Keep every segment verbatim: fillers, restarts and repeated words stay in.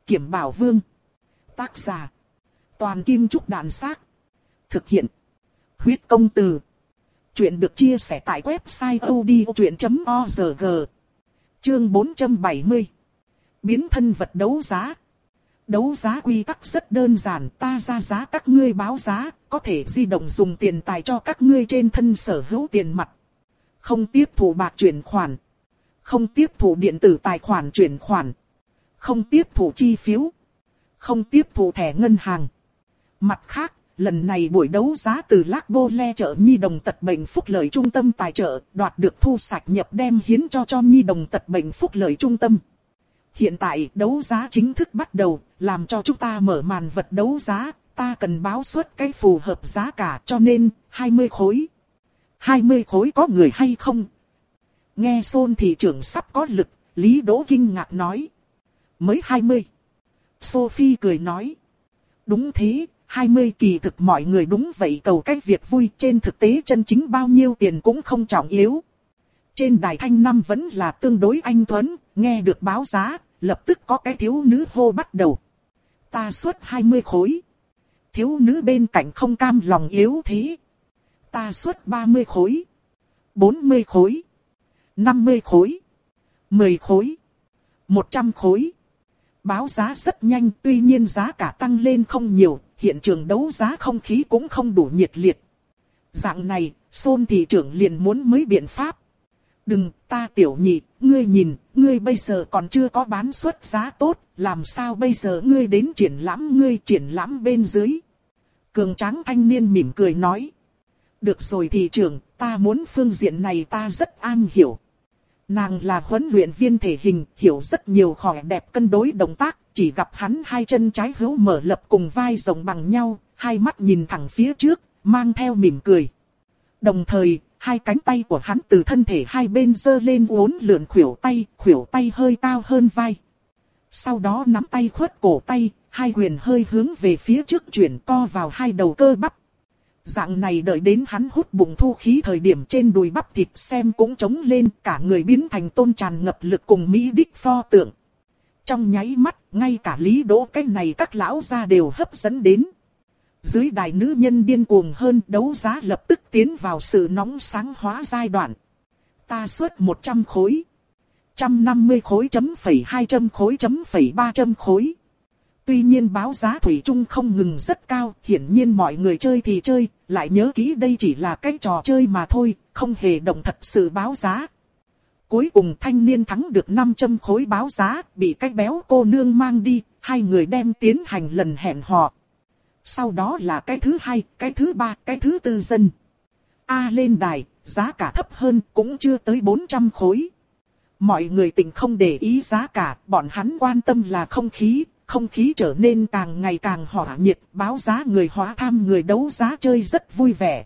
Kiểm Bảo Vương. Tác giả. Toàn Kim Trúc Đàn Xác. Thực hiện. Huyết Công Từ. Chuyện được chia sẻ tại website odchuyện chấm org. Chương bốn trăm bảy mươi. Biến thân vật đấu giá. Đấu giá quy tắc rất đơn giản, ta ra giá các ngươi báo giá, có thể di động dùng tiền tài cho các ngươi trên thân sở hữu tiền mặt. Không tiếp thụ bạc chuyển khoản. Không tiếp thụ điện tử tài khoản chuyển khoản. Không tiếp thụ chi phiếu. Không tiếp thụ thẻ ngân hàng. Mặt khác, lần này buổi đấu giá từ Lác Bô Le chợ Nhi đồng tật bệnh phúc lợi trung tâm tài trợ, đoạt được thu sạch nhập đem hiến cho cho Nhi đồng tật bệnh phúc lợi trung tâm. Hiện tại đấu giá chính thức bắt đầu, làm cho chúng ta mở màn vật đấu giá, ta cần báo suất cái phù hợp giá cả cho nên hai mươi khối. hai mươi khối có người hay không? Nghe Xôn thị trưởng sắp có lực, Lý Đỗ kinh ngạc nói. Mới hai mươi. Sophie cười nói. Đúng thế, hai mươi kỳ thực mọi người đúng vậy, cầu cái việc vui, trên thực tế chân chính bao nhiêu tiền cũng không trọng yếu. Trên đài thanh năm vẫn là tương đối anh tuấn, nghe được báo giá, lập tức có cái thiếu nữ hô bắt đầu. Ta xuất hai mươi khối. Thiếu nữ bên cạnh không cam lòng yếu thế. Ta xuất ba mươi khối. bốn mươi khối. năm mươi khối. mười khối. một trăm khối. Báo giá rất nhanh, tuy nhiên giá cả tăng lên không nhiều, hiện trường đấu giá không khí cũng không đủ nhiệt liệt. Dạng này, Xôn thị trưởng liền muốn mới biện pháp. Đừng, ta tiểu nhị, ngươi nhìn, ngươi bây giờ còn chưa có bán suất giá tốt, làm sao bây giờ ngươi đến triển lãm ngươi triển lãm bên dưới. Cường tráng thanh niên mỉm cười nói. Được rồi thị trưởng, ta muốn phương diện này ta rất an hiểu. Nàng là huấn luyện viên thể hình, hiểu rất nhiều khỏe đẹp cân đối động tác, chỉ gặp hắn hai chân trái hữu mở lập cùng vai rộng bằng nhau, hai mắt nhìn thẳng phía trước, mang theo mỉm cười. Đồng thời, hai cánh tay của hắn từ thân thể hai bên giơ lên uốn lượn khuỷu tay, khuỷu tay hơi cao hơn vai. Sau đó nắm tay khuất cổ tay, hai quyền hơi hướng về phía trước chuyển co vào hai đầu cơ bắp. Dạng này đợi đến hắn hút bụng thu khí thời điểm trên đùi bắp thịt xem cũng trống lên, cả người biến thành tôn tràn ngập lực cùng Mỹ đích pho tượng. Trong nháy mắt, ngay cả Lý Đỗ cái này các lão gia đều hấp dẫn đến. Dưới đài nữ nhân điên cuồng hơn, đấu giá lập tức tiến vào sự nóng sáng hóa giai đoạn. Ta xuất một trăm khối. một trăm năm mươi khối chấm phẩy hai trăm khối chấm phẩy ba trăm khối. Tuy nhiên báo giá thủy chung không ngừng rất cao, hiển nhiên mọi người chơi thì chơi, lại nhớ kỹ đây chỉ là cái trò chơi mà thôi, không hề động thật sự báo giá. Cuối cùng thanh niên thắng được năm trăm khối báo giá, bị cái béo cô nương mang đi, hai người đem tiến hành lần hẹn hò. Sau đó là cái thứ hai, cái thứ ba, cái thứ tư dân. A lên đài, giá cả thấp hơn, cũng chưa tới bốn trăm khối. Mọi người tỉnh không để ý giá cả, bọn hắn quan tâm là không khí. Không khí trở nên càng ngày càng hỏa nhiệt, báo giá người hóa tham người đấu giá chơi rất vui vẻ.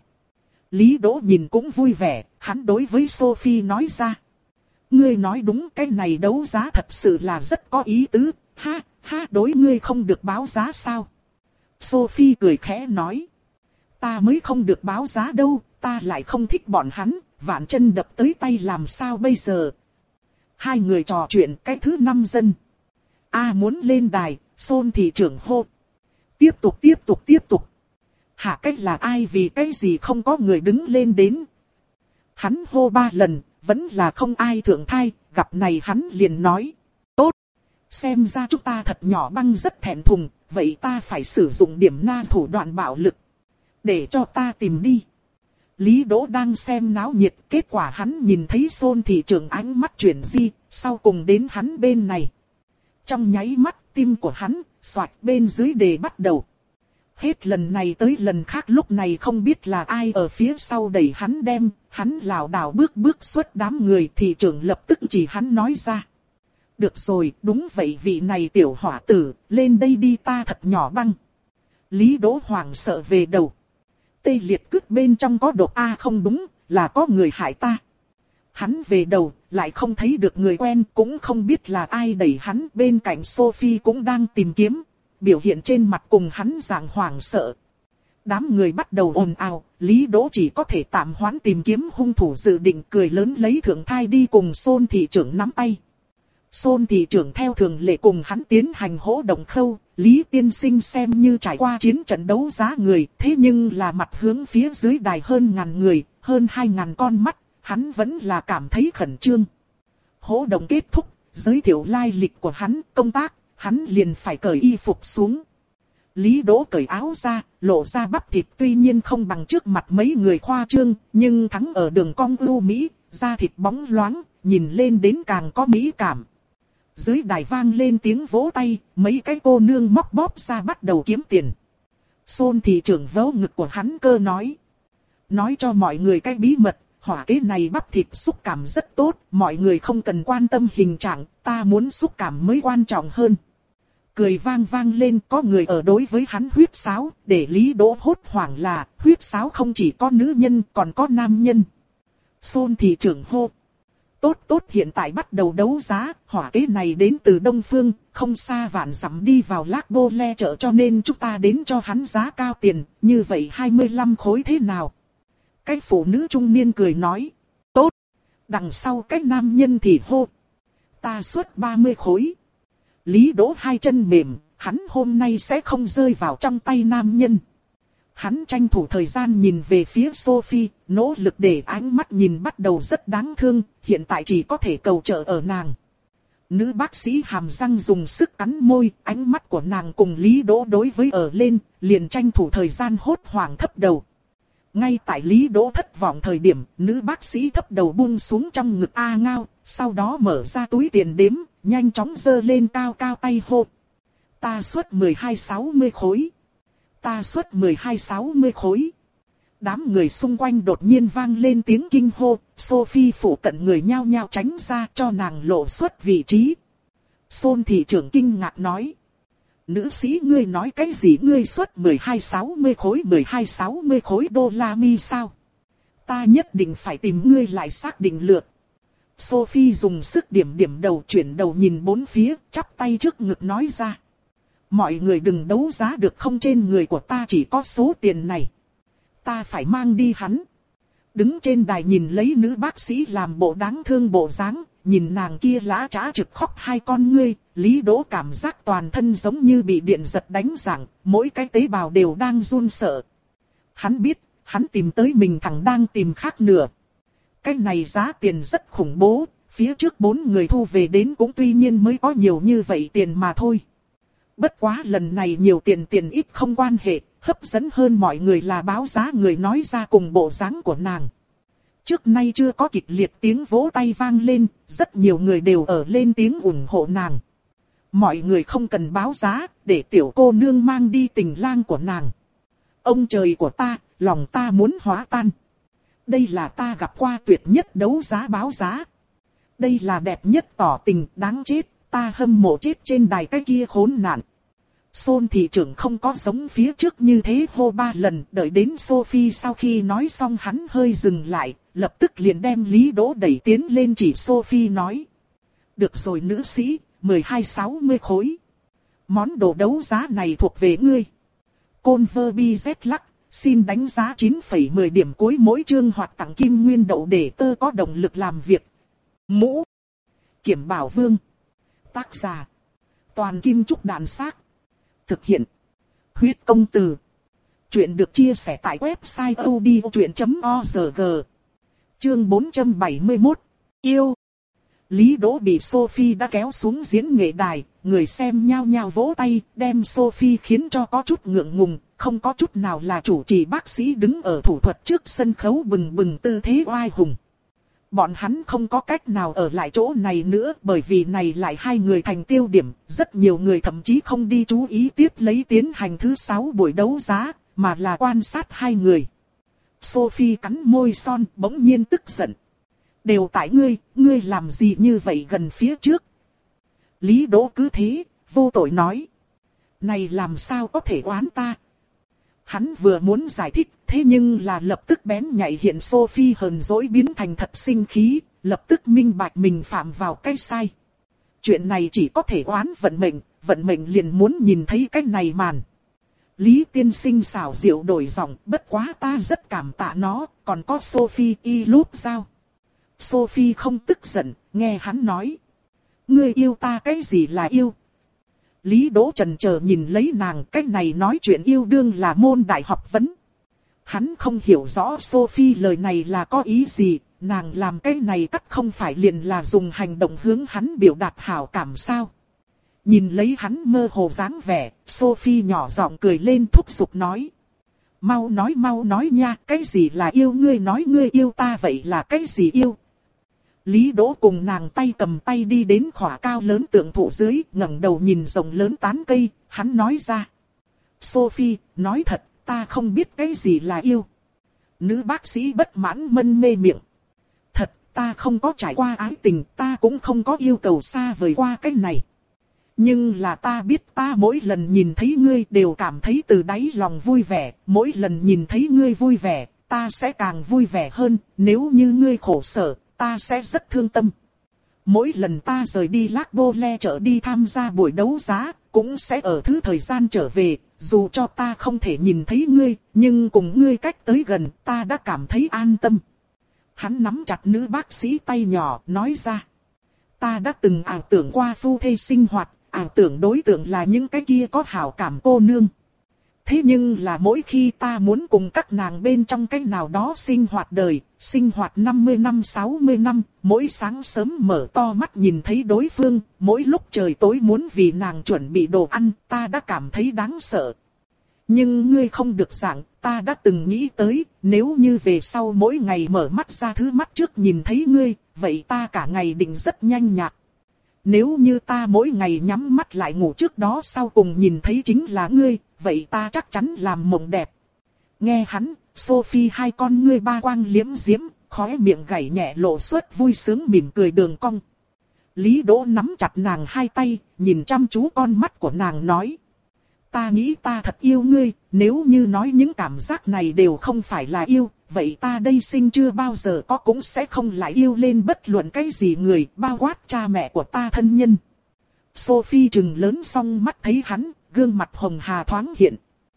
Lý Đỗ nhìn cũng vui vẻ, hắn đối với Sophie nói ra. Ngươi nói đúng, cái này đấu giá thật sự là rất có ý tứ, ha, ha, đối ngươi không được báo giá sao? Sophie cười khẽ nói. Ta mới không được báo giá đâu, ta lại không thích bọn hắn, vạn chân đập tới tay làm sao bây giờ? Hai người trò chuyện cái thứ năm dân. A muốn lên đài, Xôn thị trưởng hô. Tiếp tục tiếp tục tiếp tục. Hạ cách là ai vì cái gì không có người đứng lên đến. Hắn hô ba lần, vẫn là không ai thượng thai, gặp này hắn liền nói. Tốt, xem ra chúng ta thật nhỏ băng rất thẹn thùng, vậy ta phải sử dụng điểm na thủ đoạn bạo lực. Để cho ta tìm đi. Lý Đỗ đang xem náo nhiệt, kết quả hắn nhìn thấy Xôn thị trưởng ánh mắt chuyển di, sau cùng đến hắn bên này. Trong nháy mắt, tim của hắn, xoạch bên dưới đề bắt đầu. Hết lần này tới lần khác lúc này không biết là ai ở phía sau đẩy hắn đem, hắn lảo đảo bước bước xuất đám người, thị trưởng lập tức chỉ hắn nói ra. Được rồi, đúng vậy vị này tiểu hỏa tử, lên đây đi ta thật nhỏ băng. Lý Đỗ hoảng sợ về đầu. Tê liệt cước bên trong có độc A không đúng, là có người hại ta. Hắn về đầu, lại không thấy được người quen, cũng không biết là ai đẩy hắn, bên cạnh Sophie cũng đang tìm kiếm, biểu hiện trên mặt cùng hắn dạng hoảng sợ. Đám người bắt đầu ồn ào, Lý Đỗ chỉ có thể tạm hoãn tìm kiếm hung thủ, dự định cười lớn lấy thượng thai đi cùng Xôn thị trưởng nắm tay. Xôn thị trưởng theo thường lệ cùng hắn tiến hành hỗ động khâu, Lý tiên sinh xem như trải qua chiến trận đấu giá người, thế nhưng là mặt hướng phía dưới đài hơn ngàn người, hơn hai ngàn con mắt, hắn vẫn là cảm thấy khẩn trương. Hỗ động kết thúc, giới thiệu lai lịch của hắn, công tác, hắn liền phải cởi y phục xuống. Lý Đỗ cởi áo ra, lộ ra bắp thịt tuy nhiên không bằng trước mặt mấy người khoa trương, nhưng thắng ở đường cong ưu mỹ, da thịt bóng loáng, nhìn lên đến càng có mỹ cảm. Dưới đài vang lên tiếng vỗ tay, mấy cái cô nương móc bóp ra bắt đầu kiếm tiền. Xôn thị trưởng vỗ ngực của hắn cơ nói. Nói cho mọi người cái bí mật, hỏa kế này bắp thịt xúc cảm rất tốt, mọi người không cần quan tâm hình trạng, ta muốn xúc cảm mới quan trọng hơn. Cười vang vang lên, có người ở đối với hắn huyết sáo, để Lý Đỗ hốt hoảng là, huyết sáo không chỉ có nữ nhân còn có nam nhân. Xôn thị trưởng hô. Tốt tốt, hiện tại bắt đầu đấu giá, hỏa kế này đến từ Đông Phương, không xa vạn dặm đi vào Lác Bô Le chợ, cho nên chúng ta đến cho hắn giá cao tiền, như vậy hai mươi lăm khối thế nào? Cái phụ nữ trung niên cười nói, tốt. Đằng sau cái nam nhân thì hô, ta xuất ba mươi khối. Lý Đỗ hai chân mềm, hắn hôm nay sẽ không rơi vào trong tay nam nhân. Hắn tranh thủ thời gian nhìn về phía Sophie, nỗ lực để ánh mắt nhìn bắt đầu rất đáng thương, hiện tại chỉ có thể cầu trợ ở nàng. Nữ bác sĩ hàm răng dùng sức cắn môi, ánh mắt của nàng cùng Lý Đỗ đối với ở lên, liền tranh thủ thời gian hốt hoảng thấp đầu. Ngay tại Lý Đỗ thất vọng thời điểm, nữ bác sĩ thấp đầu buông xuống trong ngực A Ngao, sau đó mở ra túi tiền đếm, nhanh chóng giơ lên cao cao tay hô. Ta xuất mười hai sáu mươi khối. Ta xuất mười hai sáu mươi khối. Đám người xung quanh đột nhiên vang lên tiếng kinh hô, Sophie phụ cận người nhao nhao tránh ra cho nàng lộ xuất vị trí. Xôn thị trưởng kinh ngạc nói. Nữ sĩ ngươi nói cái gì, ngươi xuất mười hai sáu mươi khối, mười hai sáu mươi khối đô la mi sao? Ta nhất định phải tìm ngươi lại xác định lượt. Sophie dùng sức điểm điểm đầu, chuyển đầu nhìn bốn phía, chắp tay trước ngực nói ra. Mọi người đừng đấu giá được không, trên người của ta chỉ có số tiền này. Ta phải mang đi hắn. Đứng trên đài nhìn lấy nữ bác sĩ làm bộ đáng thương bộ dáng, nhìn nàng kia lã trá trực khóc hai con ngươi, Lý Đỗ cảm giác toàn thân giống như bị điện giật đánh rạng, mỗi cái tế bào đều đang run sợ. Hắn biết, hắn tìm tới mình thằng đang tìm khác nửa. Cái này giá tiền rất khủng bố, phía trước bốn người thu về đến cũng tuy nhiên mới có nhiều như vậy tiền mà thôi. Bất quá lần này nhiều tiền tiền ít không quan hệ, hấp dẫn hơn mọi người là báo giá người nói ra cùng bộ dáng của nàng. Trước nay chưa có kịch liệt tiếng vỗ tay vang lên, rất nhiều người đều ở lên tiếng ủng hộ nàng. Mọi người không cần báo giá, để tiểu cô nương mang đi tình lang của nàng. Ông trời của ta, lòng ta muốn hóa tan. Đây là ta gặp qua tuyệt nhất đấu giá báo giá. Đây là đẹp nhất tỏ tình, đáng chết, ta hâm mộ chết trên đài cái kia khốn nạn. Xôn thị trưởng không có giống phía trước như thế hô ba lần, đợi đến Sophie sau khi nói xong hắn hơi dừng lại, lập tức liền đem Lý Đỗ đẩy tiến lên chỉ Sophie nói. Được rồi nữ sĩ, mười hai sáu mươi khối. Món đồ đấu giá này thuộc về ngươi. Converbiz lắc, xin đánh giá chín phẩy mười điểm cuối mỗi chương hoặc tặng kim nguyên đậu để tơ có động lực làm việc. Mũ Kiểm Bảo Vương. Tác giả Toàn Kim Trúc Đàn Xác. Thực hiện Huyết Công Từ. Chuyện được chia sẻ tại website odchuyện chấm org. Chương bốn trăm bảy mươi mốt. Yêu. Lý Đỗ bị Sophie đã kéo xuống diễn nghệ đài, người xem nhao nhao vỗ tay, đem Sophie khiến cho có chút ngượng ngùng, không có chút nào là chủ trì bác sĩ đứng ở thủ thuật trước sân khấu bừng bừng tư thế oai hùng. Bọn hắn không có cách nào ở lại chỗ này nữa, bởi vì này lại hai người thành tiêu điểm, rất nhiều người thậm chí không đi chú ý tiếp lấy tiến hành thứ sáu buổi đấu giá, mà là quan sát hai người. Sophie cắn môi son, bỗng nhiên tức giận. Đều tại ngươi, ngươi làm gì như vậy gần phía trước? Lý Đỗ cứ thế, vô tội nói. Này làm sao có thể oán ta? Hắn vừa muốn giải thích, thế nhưng là lập tức bén nhạy hiện Sophie hờn dỗi biến thành thật sinh khí, lập tức minh bạch mình phạm vào cái sai. Chuyện này chỉ có thể oán vận mệnh, vận mệnh liền muốn nhìn thấy cái này màn. Lý tiên sinh xảo diệu đổi giọng, bất quá ta rất cảm tạ nó, còn có Sophie y lúc sao? Sophie không tức giận, nghe hắn nói. ngươi yêu ta cái gì là yêu? Lý Đỗ chần chờ nhìn lấy nàng, cái này nói chuyện yêu đương là môn đại học vấn. Hắn không hiểu rõ Sophie lời này là có ý gì, nàng làm cái này cắt không phải liền là dùng hành động hướng hắn biểu đạt hảo cảm sao. Nhìn lấy hắn mơ hồ dáng vẻ, Sophie nhỏ giọng cười lên thúc giục nói. Mau nói mau nói nha, cái gì là yêu, ngươi nói ngươi yêu ta vậy là cái gì yêu? Lý Đỗ cùng nàng tay cầm tay đi đến khỏa cao lớn tượng thụ dưới, ngẩng đầu nhìn rộng lớn tán cây, hắn nói ra. Sophie, nói thật, ta không biết cái gì là yêu. Nữ bác sĩ bất mãn mân mê miệng. Thật, ta không có trải qua ái tình, ta cũng không có yêu cầu xa vời qua cái này. Nhưng là ta biết ta mỗi lần nhìn thấy ngươi đều cảm thấy từ đáy lòng vui vẻ, mỗi lần nhìn thấy ngươi vui vẻ, ta sẽ càng vui vẻ hơn, nếu như ngươi khổ sở, ta sẽ rất thương tâm. Mỗi lần ta rời đi Lac Bô Le chợ đi tham gia buổi đấu giá, cũng sẽ ở thứ thời gian trở về, dù cho ta không thể nhìn thấy ngươi, nhưng cùng ngươi cách tới gần, ta đã cảm thấy an tâm. Hắn nắm chặt nữ bác sĩ tay nhỏ, nói ra. Ta đã từng ảo tưởng qua phu thê sinh hoạt, ảo tưởng đối tượng là những cái kia có hảo cảm cô nương. Thế nhưng là mỗi khi ta muốn cùng các nàng bên trong cái nào đó sinh hoạt đời, sinh hoạt năm mươi năm sáu mươi năm, mỗi sáng sớm mở to mắt nhìn thấy đối phương, mỗi lúc trời tối muốn vì nàng chuẩn bị đồ ăn, ta đã cảm thấy đáng sợ. Nhưng ngươi không được dạng, ta đã từng nghĩ tới, nếu như về sau mỗi ngày mở mắt ra thứ mắt trước nhìn thấy ngươi, vậy ta cả ngày định rất nhanh nhạt. Nếu như ta mỗi ngày nhắm mắt lại ngủ trước đó sau cùng nhìn thấy chính là ngươi, vậy ta chắc chắn làm mộng đẹp. Nghe hắn, Sophie hai con ngươi ba quang liếm diếm, khóe miệng gảy nhẹ lộ xuất vui sướng mỉm cười đường cong. Lý Đỗ nắm chặt nàng hai tay, nhìn chăm chú con mắt của nàng nói. Ta nghĩ ta thật yêu ngươi, nếu như nói những cảm giác này đều không phải là yêu, vậy ta đây sinh chưa bao giờ có cũng sẽ không lại yêu lên bất luận cái gì người, bao quát cha mẹ của ta thân nhân. Sophie trừng lớn song mắt thấy hắn, gương mặt hồng hà thoáng hiện.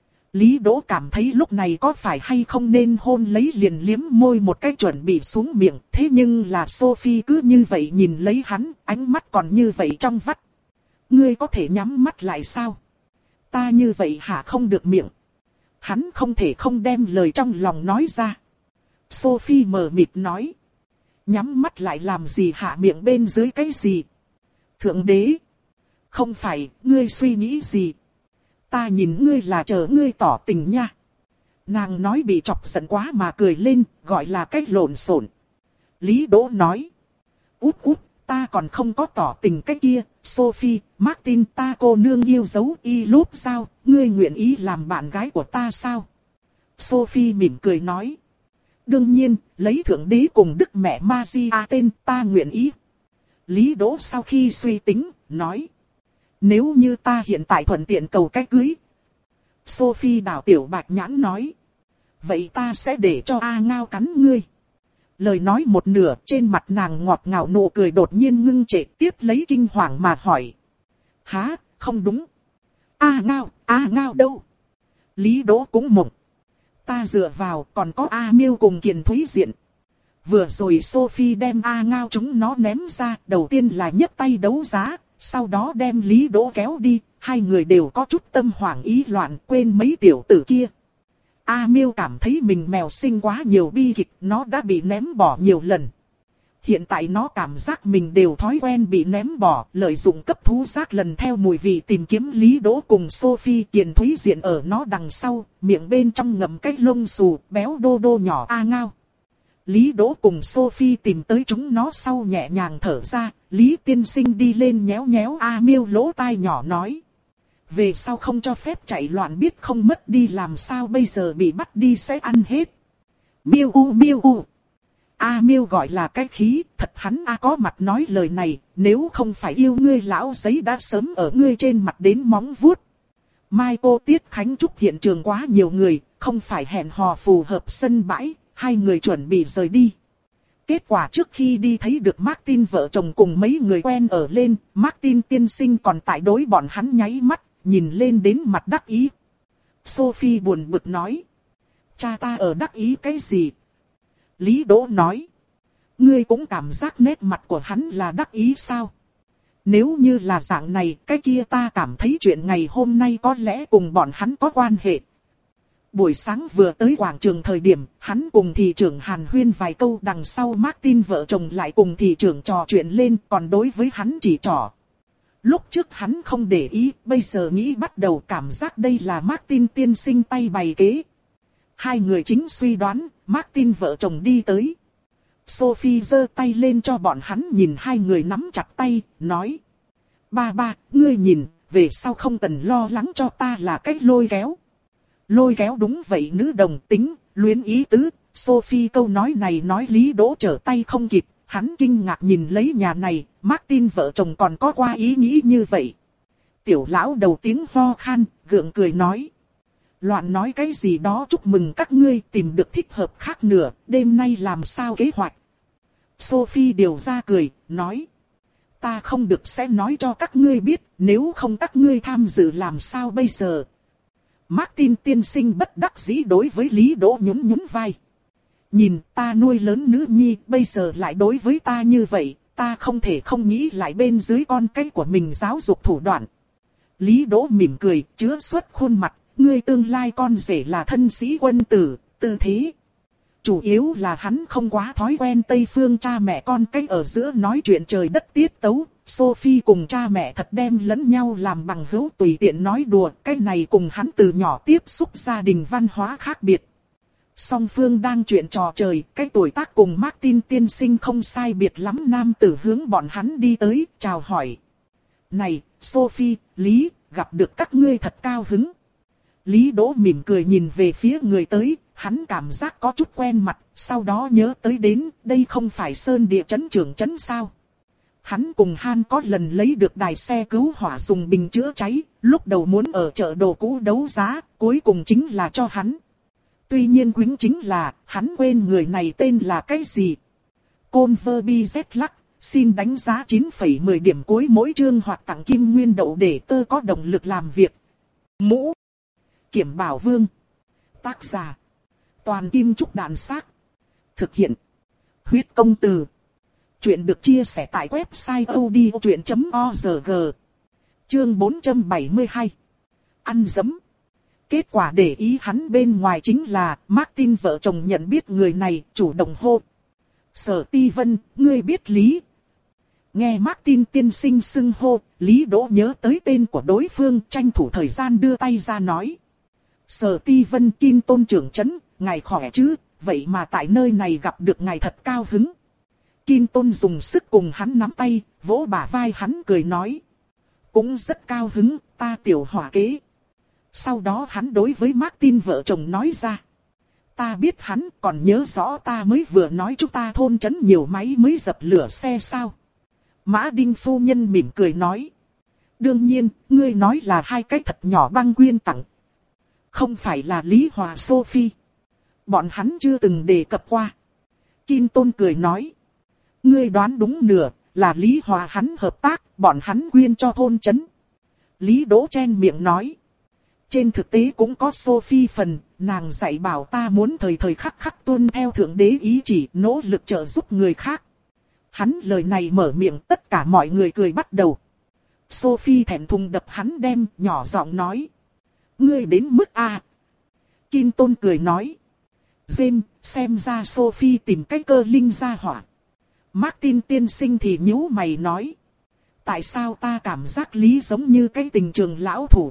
Lý Đỗ cảm thấy lúc này có phải hay không nên hôn lấy liền liếm môi một cái chuẩn bị xuống miệng, thế nhưng là Sophie cứ như vậy nhìn lấy hắn, ánh mắt còn như vậy trong vắt. Ngươi có thể nhắm mắt lại sao? Ta như vậy hả không được miệng. Hắn không thể không đem lời trong lòng nói ra. Sophie mờ mịt nói. Nhắm mắt lại làm gì hạ miệng bên dưới cái gì? Thượng đế. Không phải, ngươi suy nghĩ gì? Ta nhìn ngươi là chờ ngươi tỏ tình nha. Nàng nói bị chọc giận quá mà cười lên, gọi là cách lộn xộn. Lý Đỗ nói. Út út, ta còn không có tỏ tình cái kia. Sophie, Martin, ta cô nương yêu dấu y lúp sao, ngươi nguyện ý làm bạn gái của ta sao? Sophie mỉm cười nói. Đương nhiên, lấy thượng đế cùng đức mẹ Maria tên ta nguyện ý. Lý Đỗ sau khi suy tính, nói. Nếu như ta hiện tại thuận tiện cầu cách cưới. Sophie đảo tiểu bạch nhãn nói. Vậy ta sẽ để cho A Ngao cắn ngươi. Lời nói một nửa, trên mặt nàng ngọt ngào nụ cười đột nhiên ngưng trệ, tiếp lấy kinh hoàng mà hỏi. Hả, không đúng. A Ngao, A Ngao đâu? Lý Đỗ cũng mộng. Ta dựa vào, còn có A Miêu cùng Kiền Thúy Diện. Vừa rồi Sophie đem A Ngao chúng nó ném ra, đầu tiên là nhấc tay đấu giá, sau đó đem Lý Đỗ kéo đi, hai người đều có chút tâm hoảng ý loạn, quên mấy tiểu tử kia. A Miêu cảm thấy mình mèo sinh quá nhiều bi kịch, nó đã bị ném bỏ nhiều lần. Hiện tại nó cảm giác mình đều thói quen bị ném bỏ, lợi dụng cấp thú giác lần theo mùi vị tìm kiếm Lý Đỗ cùng Sophie. Kiền Thúy Diện ở nó đằng sau, miệng bên trong ngậm cái lông xù, béo đô đô nhỏ A Ngao. Lý Đỗ cùng Sophie tìm tới chúng nó sau nhẹ nhàng thở ra, Lý tiên sinh đi lên nhéo nhéo A Miêu lỗ tai nhỏ nói. Về sau không cho phép chạy loạn biết không mất đi làm sao bây giờ bị bắt đi sẽ ăn hết. Miêu u miêu u. A Miêu gọi là cái khí, thật hắn A có mặt nói lời này, nếu không phải yêu ngươi lão giấy đã sớm ở ngươi trên mặt đến móng vuốt. Mai cô Tiết Khánh Trúc hiện trường quá nhiều người, không phải hẹn hò phù hợp sân bãi, hai người chuẩn bị rời đi. Kết quả trước khi đi thấy được Martin vợ chồng cùng mấy người quen ở lên, Martin tiên sinh còn tại đối bọn hắn nháy mắt, nhìn lên đến mặt đắc ý. Sophie buồn bực nói. Cha ta ở đắc ý cái gì? Lý Đỗ nói. Ngươi cũng cảm giác nét mặt của hắn là đắc ý sao? Nếu như là dạng này, cái kia ta cảm thấy chuyện ngày hôm nay có lẽ cùng bọn hắn có quan hệ. Buổi sáng vừa tới quảng trường thời điểm, hắn cùng thị trưởng hàn huyên vài câu, đằng sau Martin vợ chồng lại cùng thị trưởng trò chuyện lên, còn đối với hắn chỉ trỏ. Lúc trước hắn không để ý, bây giờ nghĩ bắt đầu cảm giác đây là Martin tiên sinh tay bày kế. Hai người chính suy đoán, Martin vợ chồng đi tới. Sophie giơ tay lên cho bọn hắn nhìn hai người nắm chặt tay, nói. Ba ba, ngươi nhìn, về sau không cần lo lắng cho ta là cách lôi kéo. Lôi kéo đúng vậy nữ đồng tính, luyến ý tứ. Sophie câu nói này nói Lý Đỗ trở tay không kịp, hắn kinh ngạc nhìn lấy nhà này, Martin vợ chồng còn có qua ý nghĩ như vậy. Tiểu lão đầu tiếng ho khan, gượng cười nói. Loạn nói cái gì đó, chúc mừng các ngươi tìm được thích hợp khác nửa, đêm nay làm sao kế hoạch. Sophie điều ra cười, nói. Ta không được sẽ nói cho các ngươi biết, nếu không các ngươi tham dự làm sao bây giờ. Martin tiên sinh bất đắc dĩ đối với Lý Đỗ nhún nhún vai. Nhìn ta nuôi lớn nữ nhi, bây giờ lại đối với ta như vậy, ta không thể không nghĩ lại bên dưới con cái của mình giáo dục thủ đoạn. Lý Đỗ mỉm cười, chứa xuất khuôn mặt, ngươi tương lai con rể là thân sĩ quân tử, tư thế. Chủ yếu là hắn không quá thói quen Tây phương cha mẹ con cái ở giữa nói chuyện trời đất tiết tấu. Sophie cùng cha mẹ thật đem lẫn nhau làm bằng hữu tùy tiện nói đùa, cái này cùng hắn từ nhỏ tiếp xúc gia đình văn hóa khác biệt. Song phương đang chuyện trò trời, cái tuổi tác cùng Martin tiên sinh không sai biệt lắm, nam tử hướng bọn hắn đi tới, chào hỏi. Này, Sophie, Lý, gặp được các ngươi thật cao hứng. Lý Đỗ mỉm cười nhìn về phía người tới, hắn cảm giác có chút quen mặt, sau đó nhớ tới đến, đây không phải Sơn Địa Trấn trưởng trấn sao. Hắn cùng Han có lần lấy được đài xe cứu hỏa dùng bình chữa cháy, lúc đầu muốn ở chợ đồ cũ đấu giá, cuối cùng chính là cho hắn. Tuy nhiên quýnh chính là, hắn quên người này tên là cái gì. Converbi Z lắc, xin đánh giá chín phẩy mười điểm cuối mỗi chương hoặc tặng kim nguyên đậu để tơ có động lực làm việc. Mũ Kiểm Bảo Vương. Tác giả Toàn Kim Trúc Đạn Xác. Thực hiện Huyết Công Từ. Chuyện được chia sẻ tại website odchuyện chấm org. Chương bốn trăm bảy mươi hai. Ăn dấm. Kết quả để ý hắn bên ngoài chính là Martin vợ chồng nhận biết người này, chủ động hô. Sở Ti Vân, ngươi biết Lý. Nghe Martin tiên sinh xưng hô, Lý Đỗ nhớ tới tên của đối phương, tranh thủ thời gian đưa tay ra nói. Sở Ti Vân, Kim Tôn trưởng trấn, ngài khỏe chứ, vậy mà tại nơi này gặp được ngài thật cao hứng. Kim Tôn dùng sức cùng hắn nắm tay, vỗ bả vai hắn cười nói. Cũng rất cao hứng, ta tiểu hỏa kế. Sau đó hắn đối với Martin vợ chồng nói ra. Ta biết hắn còn nhớ rõ ta mới vừa nói chúng ta thôn trấn nhiều máy mới dập lửa xe sao. Mã Đinh phu nhân mỉm cười nói. Đương nhiên, ngươi nói là hai cái thật nhỏ băng quyên tặng. Không phải là Lý Hòa Sophie. Bọn hắn chưa từng đề cập qua. Kim Tôn cười nói. Ngươi đoán đúng nửa, là Lý Hòa hắn hợp tác, bọn hắn quyên cho thôn trấn. Lý Đỗ chen miệng nói. Trên thực tế cũng có Sophie phần, nàng dạy bảo ta muốn thời thời khắc khắc tuân theo thượng đế ý chỉ, nỗ lực trợ giúp người khác. Hắn lời này mở miệng, tất cả mọi người cười bắt đầu. Sophie thẹn thùng đập hắn đem, nhỏ giọng nói. Ngươi đến mức A. Kim Tôn cười nói. James, xem ra Sophie tìm cái cơ linh ra hỏa. Martin tiên sinh thì nhíu mày nói. Tại sao ta cảm giác Lý giống như cái tình trường lão thủ.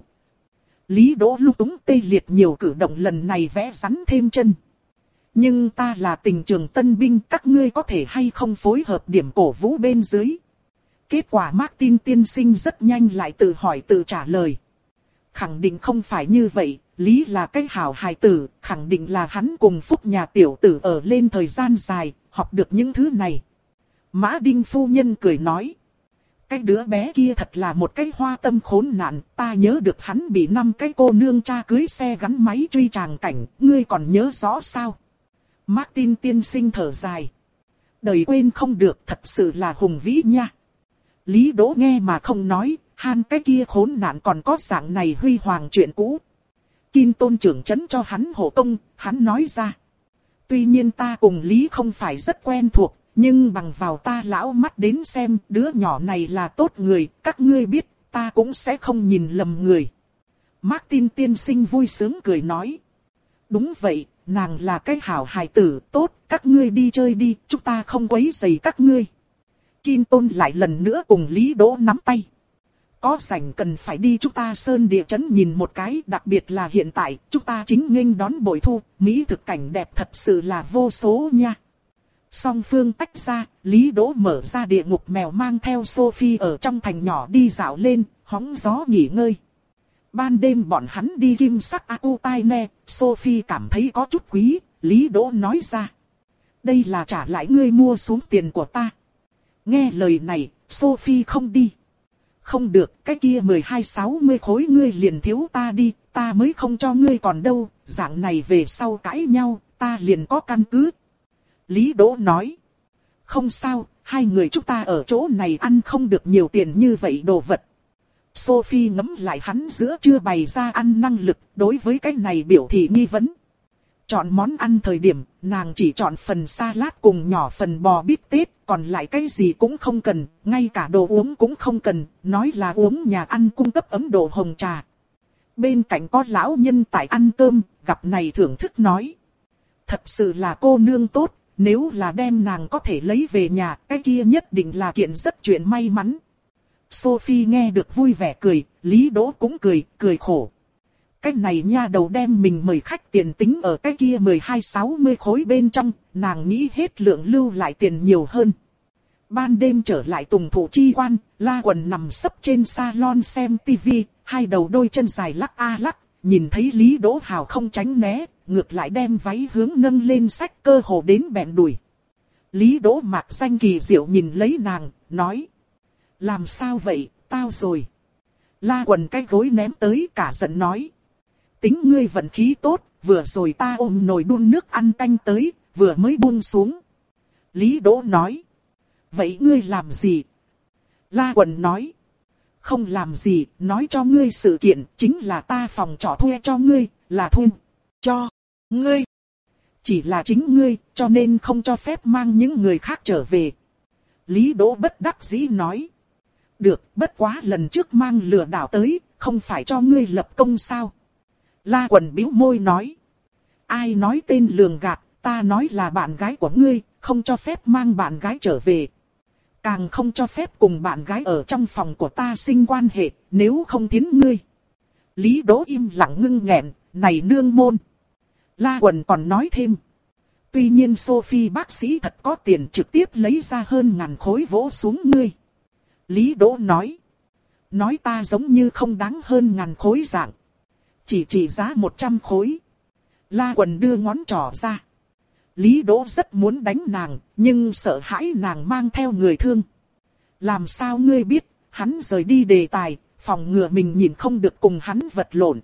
Lý Đỗ lung túng tê liệt nhiều cử động lần này vẽ rắn thêm chân. Nhưng ta là tình trường tân binh, các ngươi có thể hay không phối hợp điểm cổ vũ bên dưới. Kết quả Martin tiên sinh rất nhanh lại tự hỏi tự trả lời. Khẳng định không phải như vậy, Lý là cái hảo hài tử, khẳng định là hắn cùng phúc nhà tiểu tử ở lên thời gian dài, học được những thứ này. Mã Đinh phu nhân cười nói. Cái đứa bé kia thật là một cái hoa tâm khốn nạn, ta nhớ được hắn bị năm cái cô nương cha cưới xe gắn máy truy tràng cảnh, ngươi còn nhớ rõ sao? Martin tiên sinh thở dài. Đời quên không được, thật sự là hùng vĩ nha. Lý Đỗ nghe mà không nói, Han cái kia khốn nạn còn có dạng này huy hoàng chuyện cũ. Kim Tôn trưởng trấn cho hắn hộ công, hắn nói ra. Tuy nhiên ta cùng Lý không phải rất quen thuộc, Nhưng bằng vào ta lão mắt đến xem, đứa nhỏ này là tốt người, các ngươi biết, ta cũng sẽ không nhìn lầm người. Martin tiên sinh vui sướng cười nói. Đúng vậy, nàng là cái hảo hài tử, tốt, các ngươi đi chơi đi, chúng ta không quấy rầy các ngươi. Kim Tôn lại lần nữa cùng Lý Đỗ nắm tay. Có rảnh cần phải đi chúng ta sơn địa trấn nhìn một cái, đặc biệt là hiện tại, chúng ta chính nghênh đón bội thu, mỹ thực cảnh đẹp thật sự là vô số nha. Song phương tách ra, Lý Đỗ mở ra địa ngục mèo mang theo Sophie ở trong thành nhỏ đi dạo lên, hóng gió nghỉ ngơi. Ban đêm bọn hắn đi kim sắc Akutaine, Sophie cảm thấy có chút quý, Lý Đỗ nói ra. Đây là trả lại ngươi mua xuống tiền của ta. Nghe lời này, Sophie không đi. Không được, cái kia mười hai sáu mươi khối ngươi liền thiếu ta đi, ta mới không cho ngươi còn đâu, dạng này về sau cãi nhau, ta liền có căn cứ. Lý Đỗ nói. Không sao, hai người chúng ta ở chỗ này ăn không được nhiều tiền như vậy đồ vật. Sophie ngẫm lại hắn giữa chưa bày ra ăn năng lực, đối với cái này biểu thị nghi vấn. Chọn món ăn thời điểm, nàng chỉ chọn phần salad cùng nhỏ phần bò bít tết, còn lại cái gì cũng không cần, ngay cả đồ uống cũng không cần, nói là uống nhà ăn cung cấp ấm đồ hồng trà. Bên cạnh có lão nhân tại ăn cơm, gặp này thưởng thức nói. Thật sự là cô nương tốt, nếu là đem nàng có thể lấy về nhà, cái kia nhất định là kiện rất chuyện may mắn. Sophie nghe được vui vẻ cười, Lý Đỗ cũng cười, cười khổ. Cái này nha đầu đem mình mời khách tiền tính ở cái kia mười hai sáu mươi khối bên trong, nàng nghĩ hết lượng lưu lại tiền nhiều hơn. Ban đêm trở lại Tùng Thủ Chi Quan, La Quần nằm sấp trên salon xem tivi, hai đầu đôi chân dài lắc a lắc, nhìn thấy Lý Đỗ Hào không tránh né, ngược lại đem váy hướng nâng lên sách cơ hồ đến bẹn đùi. Lý Đỗ mạc xanh kỳ diệu nhìn lấy nàng, nói. Làm sao vậy, tao rồi. La Quần cái gối ném tới cả giận nói. Tính ngươi vận khí tốt, vừa rồi ta ôm nồi đun nước ăn canh tới, vừa mới buông xuống. Lý Đỗ nói. Vậy ngươi làm gì? La Quần nói. Không làm gì, nói cho ngươi sự kiện, chính là ta phòng trọ thuê cho ngươi, là thuê cho ngươi. Chỉ là chính ngươi, cho nên không cho phép mang những người khác trở về. Lý Đỗ bất đắc dĩ nói. Được, bất quá lần trước mang lừa đảo tới, không phải cho ngươi lập công sao? La Quần bĩu môi nói. Ai nói tên lường gạt, ta nói là bạn gái của ngươi, không cho phép mang bạn gái trở về. Càng không cho phép cùng bạn gái ở trong phòng của ta sinh quan hệ, nếu không thiến ngươi. Lý Đỗ im lặng ngưng nghẹn, này nương môn. La Quần còn nói thêm. Tuy nhiên Sophie bác sĩ thật có tiền, trực tiếp lấy ra hơn ngàn khối vỗ xuống ngươi. Lý Đỗ nói. Nói ta giống như không đáng hơn ngàn khối dạng. Chỉ trị giá một trăm khối. La Quần đưa ngón trỏ ra. Lý Đỗ rất muốn đánh nàng, nhưng sợ hãi nàng mang theo người thương. Làm sao ngươi biết, hắn rời đi đề tài, phòng ngừa mình nhìn không được cùng hắn vật lộn.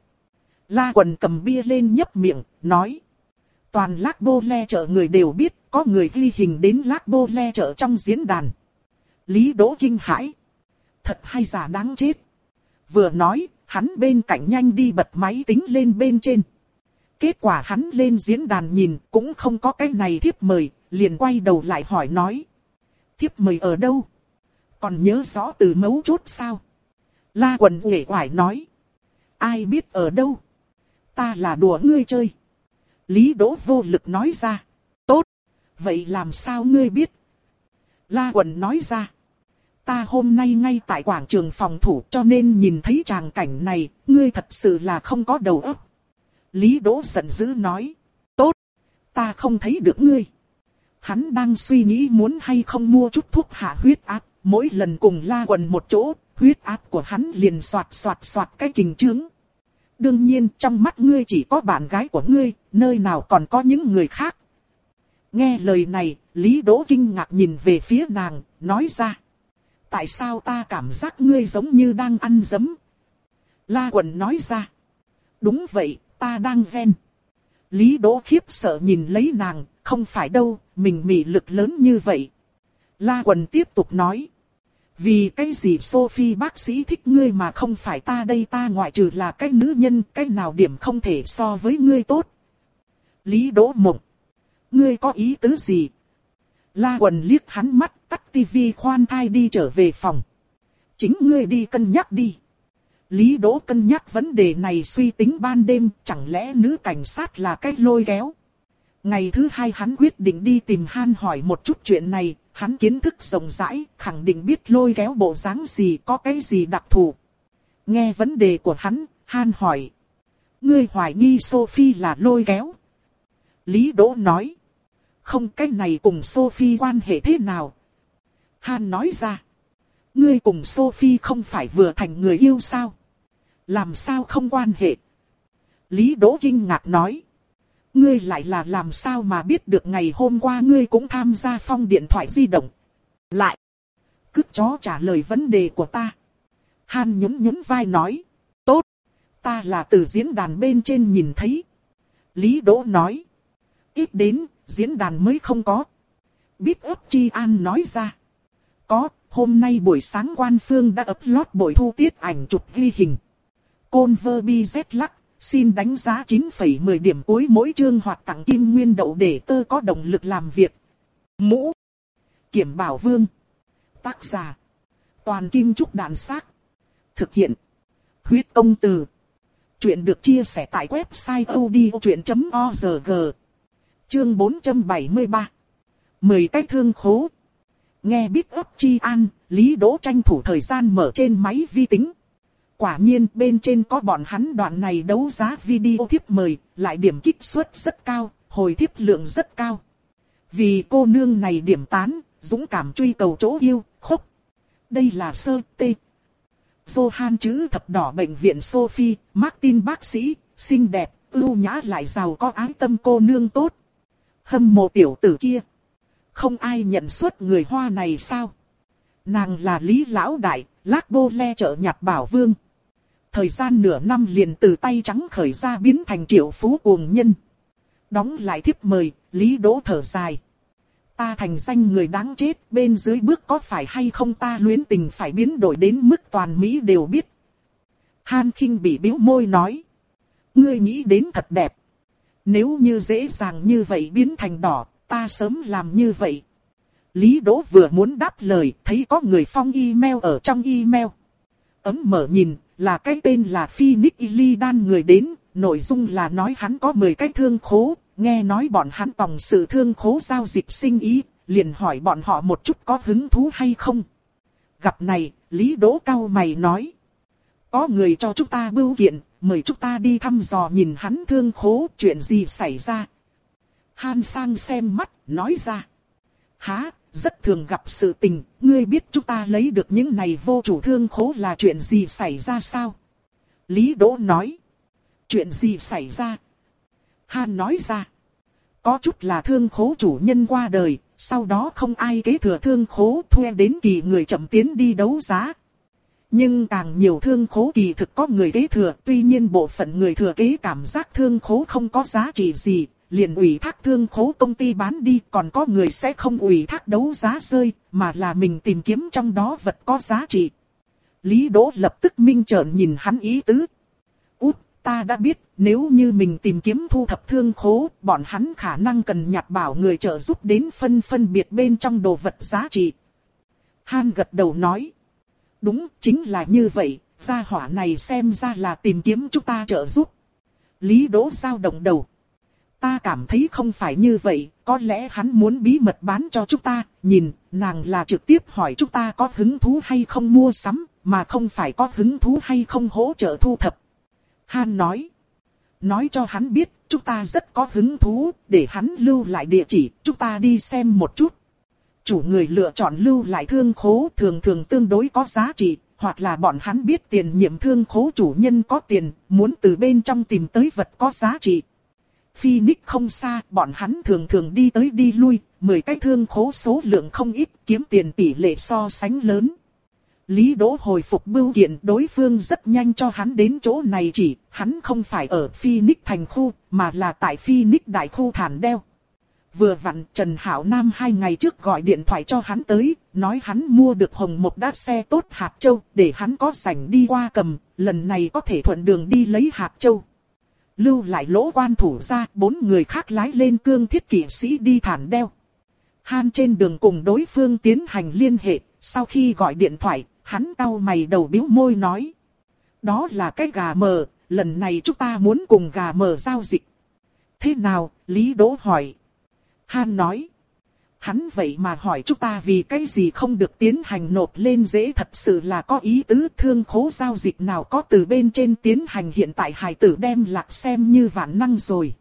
La Quần cầm bia lên nhấp miệng, nói. Toàn Lác Bô Le chợ người đều biết, có người ghi hình đến Lác Bô Le chợ trong diễn đàn. Lý Đỗ kinh hãi. Thật hay giả đáng chết. Vừa nói, hắn bên cạnh nhanh đi bật máy tính lên bên trên. Kết quả hắn lên diễn đàn nhìn cũng không có cái này thiếp mời, liền quay đầu lại hỏi nói. Thiếp mời ở đâu? Còn nhớ rõ từ mấu chốt sao? La Quần uể oải nói. Ai biết ở đâu? Ta là đùa ngươi chơi. Lý Đỗ vô lực nói ra. Tốt. Vậy làm sao ngươi biết? La Quần nói ra. Ta hôm nay ngay tại quảng trường phòng thủ cho nên nhìn thấy tràng cảnh này, ngươi thật sự là không có đầu óc. Lý Đỗ giận dữ nói. Tốt. Ta không thấy được ngươi. Hắn đang suy nghĩ muốn hay không mua chút thuốc hạ huyết áp, mỗi lần cùng La Quần một chỗ, huyết áp của hắn liền xoạt xoạt xoạt cái kình trướng. Đương nhiên trong mắt ngươi chỉ có bạn gái của ngươi, nơi nào còn có những người khác. Nghe lời này, Lý Đỗ kinh ngạc nhìn về phía nàng, nói ra. Tại sao ta cảm giác ngươi giống như đang ăn dấm? La Quần nói ra. Đúng vậy, ta đang ghen. Lý Đỗ khiếp sợ nhìn lấy nàng, không phải đâu, mình mị lực lớn như vậy. La Quần tiếp tục nói. Vì cái gì Sophie bác sĩ thích ngươi mà không phải ta đây, ta ngoại trừ là cái nữ nhân, cái nào điểm không thể so với ngươi tốt. Lý Đỗ mộng. Ngươi có ý tứ gì? La Quần liếc hắn mắt, tắt tivi khoan thai đi trở về phòng. Chính ngươi đi cân nhắc đi. Lý Đỗ cân nhắc vấn đề này suy tính ban đêm, chẳng lẽ nữ cảnh sát là cách lôi kéo. Ngày thứ hai hắn quyết định đi tìm Han hỏi một chút chuyện này, hắn kiến thức rộng rãi, khẳng định biết lôi kéo bộ dáng gì, có cái gì đặc thù. Nghe vấn đề của hắn, Han hỏi. Ngươi hoài nghi Sophie là lôi kéo. Lý Đỗ nói. Không, cái này cùng Sophie quan hệ thế nào? Han nói ra. Ngươi cùng Sophie không phải vừa thành người yêu sao? Làm sao không quan hệ? Lý Đỗ kinh ngạc nói. Ngươi lại là làm sao mà biết được ngày hôm qua ngươi cũng tham gia phong điện thoại di động. Lại. Cứt chó trả lời vấn đề của ta. Han nhún nhún vai nói. Tốt. Ta là từ diễn đàn bên trên nhìn thấy. Lý Đỗ nói. Ít đến, diễn đàn mới không có. Biết ấp Chi An nói ra. Có, hôm nay buổi sáng quan phương đã upload buổi thu tiết ảnh chụp ghi hình. Converbi Z Lắc, xin đánh giá chín phẩy mười điểm cuối mỗi chương hoặc tặng kim nguyên đậu để tơ có động lực làm việc. Mũ. Kiểm Bảo Vương. Tác giả. Toàn Kim Trúc Đạn Xác. Thực hiện. Huyết Công Từ. Chuyện được chia sẻ tại website audiochuyện chấm org. Chương bốn trăm bảy mươi ba. mười cái thương khố. Nghe biết ấp Chi An, Lý Đỗ tranh thủ thời gian mở trên máy vi tính. Quả nhiên bên trên có bọn hắn đoạn này đấu giá video thiếp mời, lại điểm kích suất rất cao, hồi thiếp lượng rất cao. Vì cô nương này điểm tán, dũng cảm truy cầu chỗ yêu, khúc. Đây là sơ tê. Johan chữ thập đỏ bệnh viện Sophie, Martin bác sĩ, xinh đẹp, ưu nhã lại giàu có ái tâm cô nương tốt. Hâm mộ tiểu tử kia. Không ai nhận xuất người Hoa này sao? Nàng là Lý Lão Đại, Lác Bô Le chợ nhặt bảo vương. Thời gian nửa năm liền từ tay trắng khởi ra biến thành triệu phú cuồng nhân. Đóng lại thiếp mời, Lý Đỗ thở dài. Ta thành danh người đáng chết, bên dưới bước có phải hay không ta luyến tình phải biến đổi đến mức toàn Mỹ đều biết. Han Kinh bị bĩu môi nói. Ngươi nghĩ đến thật đẹp. Nếu như dễ dàng như vậy biến thành đỏ, ta sớm làm như vậy. Lý Đỗ vừa muốn đáp lời, thấy có người phong email ở trong email. Ấm mở nhìn, là cái tên là Phoenix Illidan người đến, nội dung là nói hắn có mười cái thương khố, nghe nói bọn hắn tòng sự thương khố giao dịch sinh ý, liền hỏi bọn họ một chút có hứng thú hay không. Gặp này, Lý Đỗ cau mày nói. Có người cho chúng ta bưu kiện, mời chúng ta đi thăm dò nhìn hắn thương khố, chuyện gì xảy ra. Han sang xem mắt, nói ra. Hả, rất thường gặp sự tình, ngươi biết chúng ta lấy được những này vô chủ thương khố là chuyện gì xảy ra sao? Lý Đỗ nói. Chuyện gì xảy ra? Han nói ra. Có chút là thương khố chủ nhân qua đời, sau đó không ai kế thừa thương khố, thuê đến kỳ người chậm tiến đi đấu giá. Nhưng càng nhiều thương khố kỳ thực có người kế thừa, tuy nhiên bộ phận người thừa kế cảm giác thương khố không có giá trị gì, liền ủy thác thương khố công ty bán đi, còn có người sẽ không ủy thác đấu giá rơi, mà là mình tìm kiếm trong đó vật có giá trị. Lý Đỗ lập tức minh trợn nhìn hắn ý tứ. Út, ta đã biết, nếu như mình tìm kiếm thu thập thương khố, bọn hắn khả năng cần nhặt bảo người trợ giúp đến phân phân biệt bên trong đồ vật giá trị. Han gật đầu nói. Đúng, chính là như vậy, gia hỏa này xem ra là tìm kiếm chúng ta trợ giúp. Lý Đỗ dao động đầu. Ta cảm thấy không phải như vậy, có lẽ hắn muốn bí mật bán cho chúng ta, nhìn, nàng là trực tiếp hỏi chúng ta có hứng thú hay không mua sắm, mà không phải có hứng thú hay không hỗ trợ thu thập. Han nói. Nói cho hắn biết, chúng ta rất có hứng thú, để hắn lưu lại địa chỉ, chúng ta đi xem một chút. Chủ người lựa chọn lưu lại thương khố thường thường tương đối có giá trị, hoặc là bọn hắn biết tiền nhiệm thương khố chủ nhân có tiền, muốn từ bên trong tìm tới vật có giá trị. Phoenix không xa, bọn hắn thường thường đi tới đi lui, mười cái thương khố số lượng không ít, kiếm tiền tỷ lệ so sánh lớn. Lý Đỗ hồi phục bưu kiện, đối phương rất nhanh cho hắn đến chỗ này, chỉ, hắn không phải ở Phoenix thành khu, mà là tại Phoenix đại khu Thản Đeo. Vừa vặn Trần Hảo Nam hai ngày trước gọi điện thoại cho hắn tới, nói hắn mua được hồng một đát xe tốt hạt châu, để hắn có rảnh đi qua cầm, lần này có thể thuận đường đi lấy hạt châu. Lưu lại lỗ quan thủ ra, bốn người khác lái lên cương thiết kỵ sĩ đi Thản Đeo. Han trên đường cùng đối phương tiến hành liên hệ, sau khi gọi điện thoại, hắn cau mày đầu bĩu môi nói. Đó là cái gà mờ, lần này chúng ta muốn cùng gà mờ giao dịch. Thế nào, Lý Đỗ hỏi. Han nói. Hắn vậy mà hỏi chúng ta vì cái gì không được tiến hành nộp lên dễ, thật sự là có ý tứ. Thương khố giao dịch nào có từ bên trên tiến hành, hiện tại hải tử đem lạc xem như vạn năng rồi.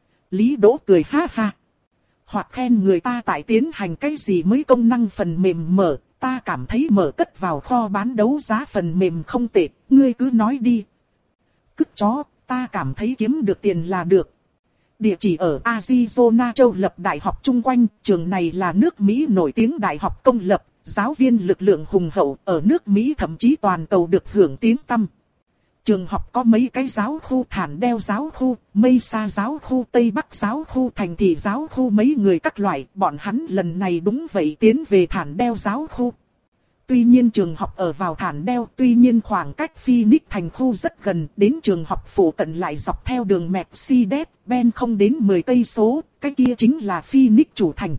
Lý Đỗ cười ha ha. Hoặc khen người ta tại tiến hành cái gì mới công năng phần mềm mở, ta cảm thấy mở cất vào kho bán đấu giá phần mềm không tệ, ngươi cứ nói đi. Cứt chó, ta cảm thấy kiếm được tiền là được. Địa chỉ ở Arizona châu lập đại học chung quanh, trường này là nước Mỹ nổi tiếng đại học công lập, giáo viên lực lượng hùng hậu, ở nước Mỹ thậm chí toàn cầu được hưởng tiếng tăm. Trường học có mấy cái giáo khu: Thản Đeo giáo khu, Mây Sa giáo khu, Tây Bắc giáo khu, Thành Thị giáo khu, mấy người các loại. Bọn hắn lần này đúng vậy tiến về Thản Đeo giáo khu. Tuy nhiên trường học ở vào Thản Đeo, tuy nhiên khoảng cách Phoenix thành khu rất gần, đến trường học phụ cận lại dọc theo đường Mercedes-Benz không đến mười cây số, cái kia chính là Phoenix chủ thành.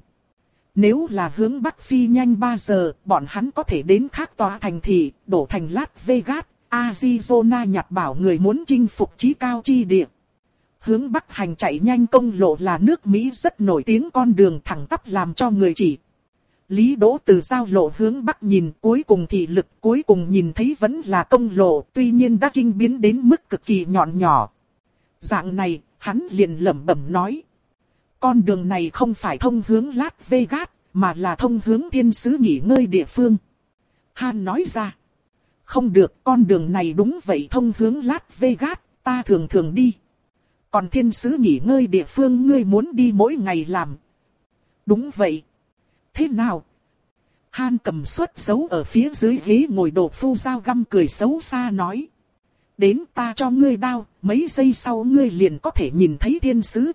Nếu là hướng Bắc phi nhanh ba giờ, bọn hắn có thể đến khác tòa thành thị, đổ thành Las Vegas, Arizona, nhặt bảo người muốn chinh phục chí cao chi địa. Hướng Bắc hành chạy nhanh công lộ là nước Mỹ rất nổi tiếng con đường thẳng tắp làm cho người chỉ. Lý Đỗ từ giao lộ hướng Bắc nhìn, cuối cùng thị lực cuối cùng nhìn thấy vẫn là công lộ, tuy nhiên đã kinh biến đến mức cực kỳ nhọn nhỏ. Dạng này, hắn liền lẩm bẩm nói. Con đường này không phải thông hướng Las Vegas, mà là thông hướng thiên sứ nghỉ ngơi địa phương. Han nói ra. Không được, con đường này đúng vậy thông hướng Las Vegas, ta thường thường đi. Còn thiên sứ nghỉ ngơi địa phương ngươi muốn đi mỗi ngày làm. Đúng vậy. Thế nào? Han cầm suất giấu ở phía dưới ghế ngồi đồ phu dao găm cười xấu xa nói. Đến ta cho ngươi đao, mấy giây sau ngươi liền có thể nhìn thấy thiên sứ.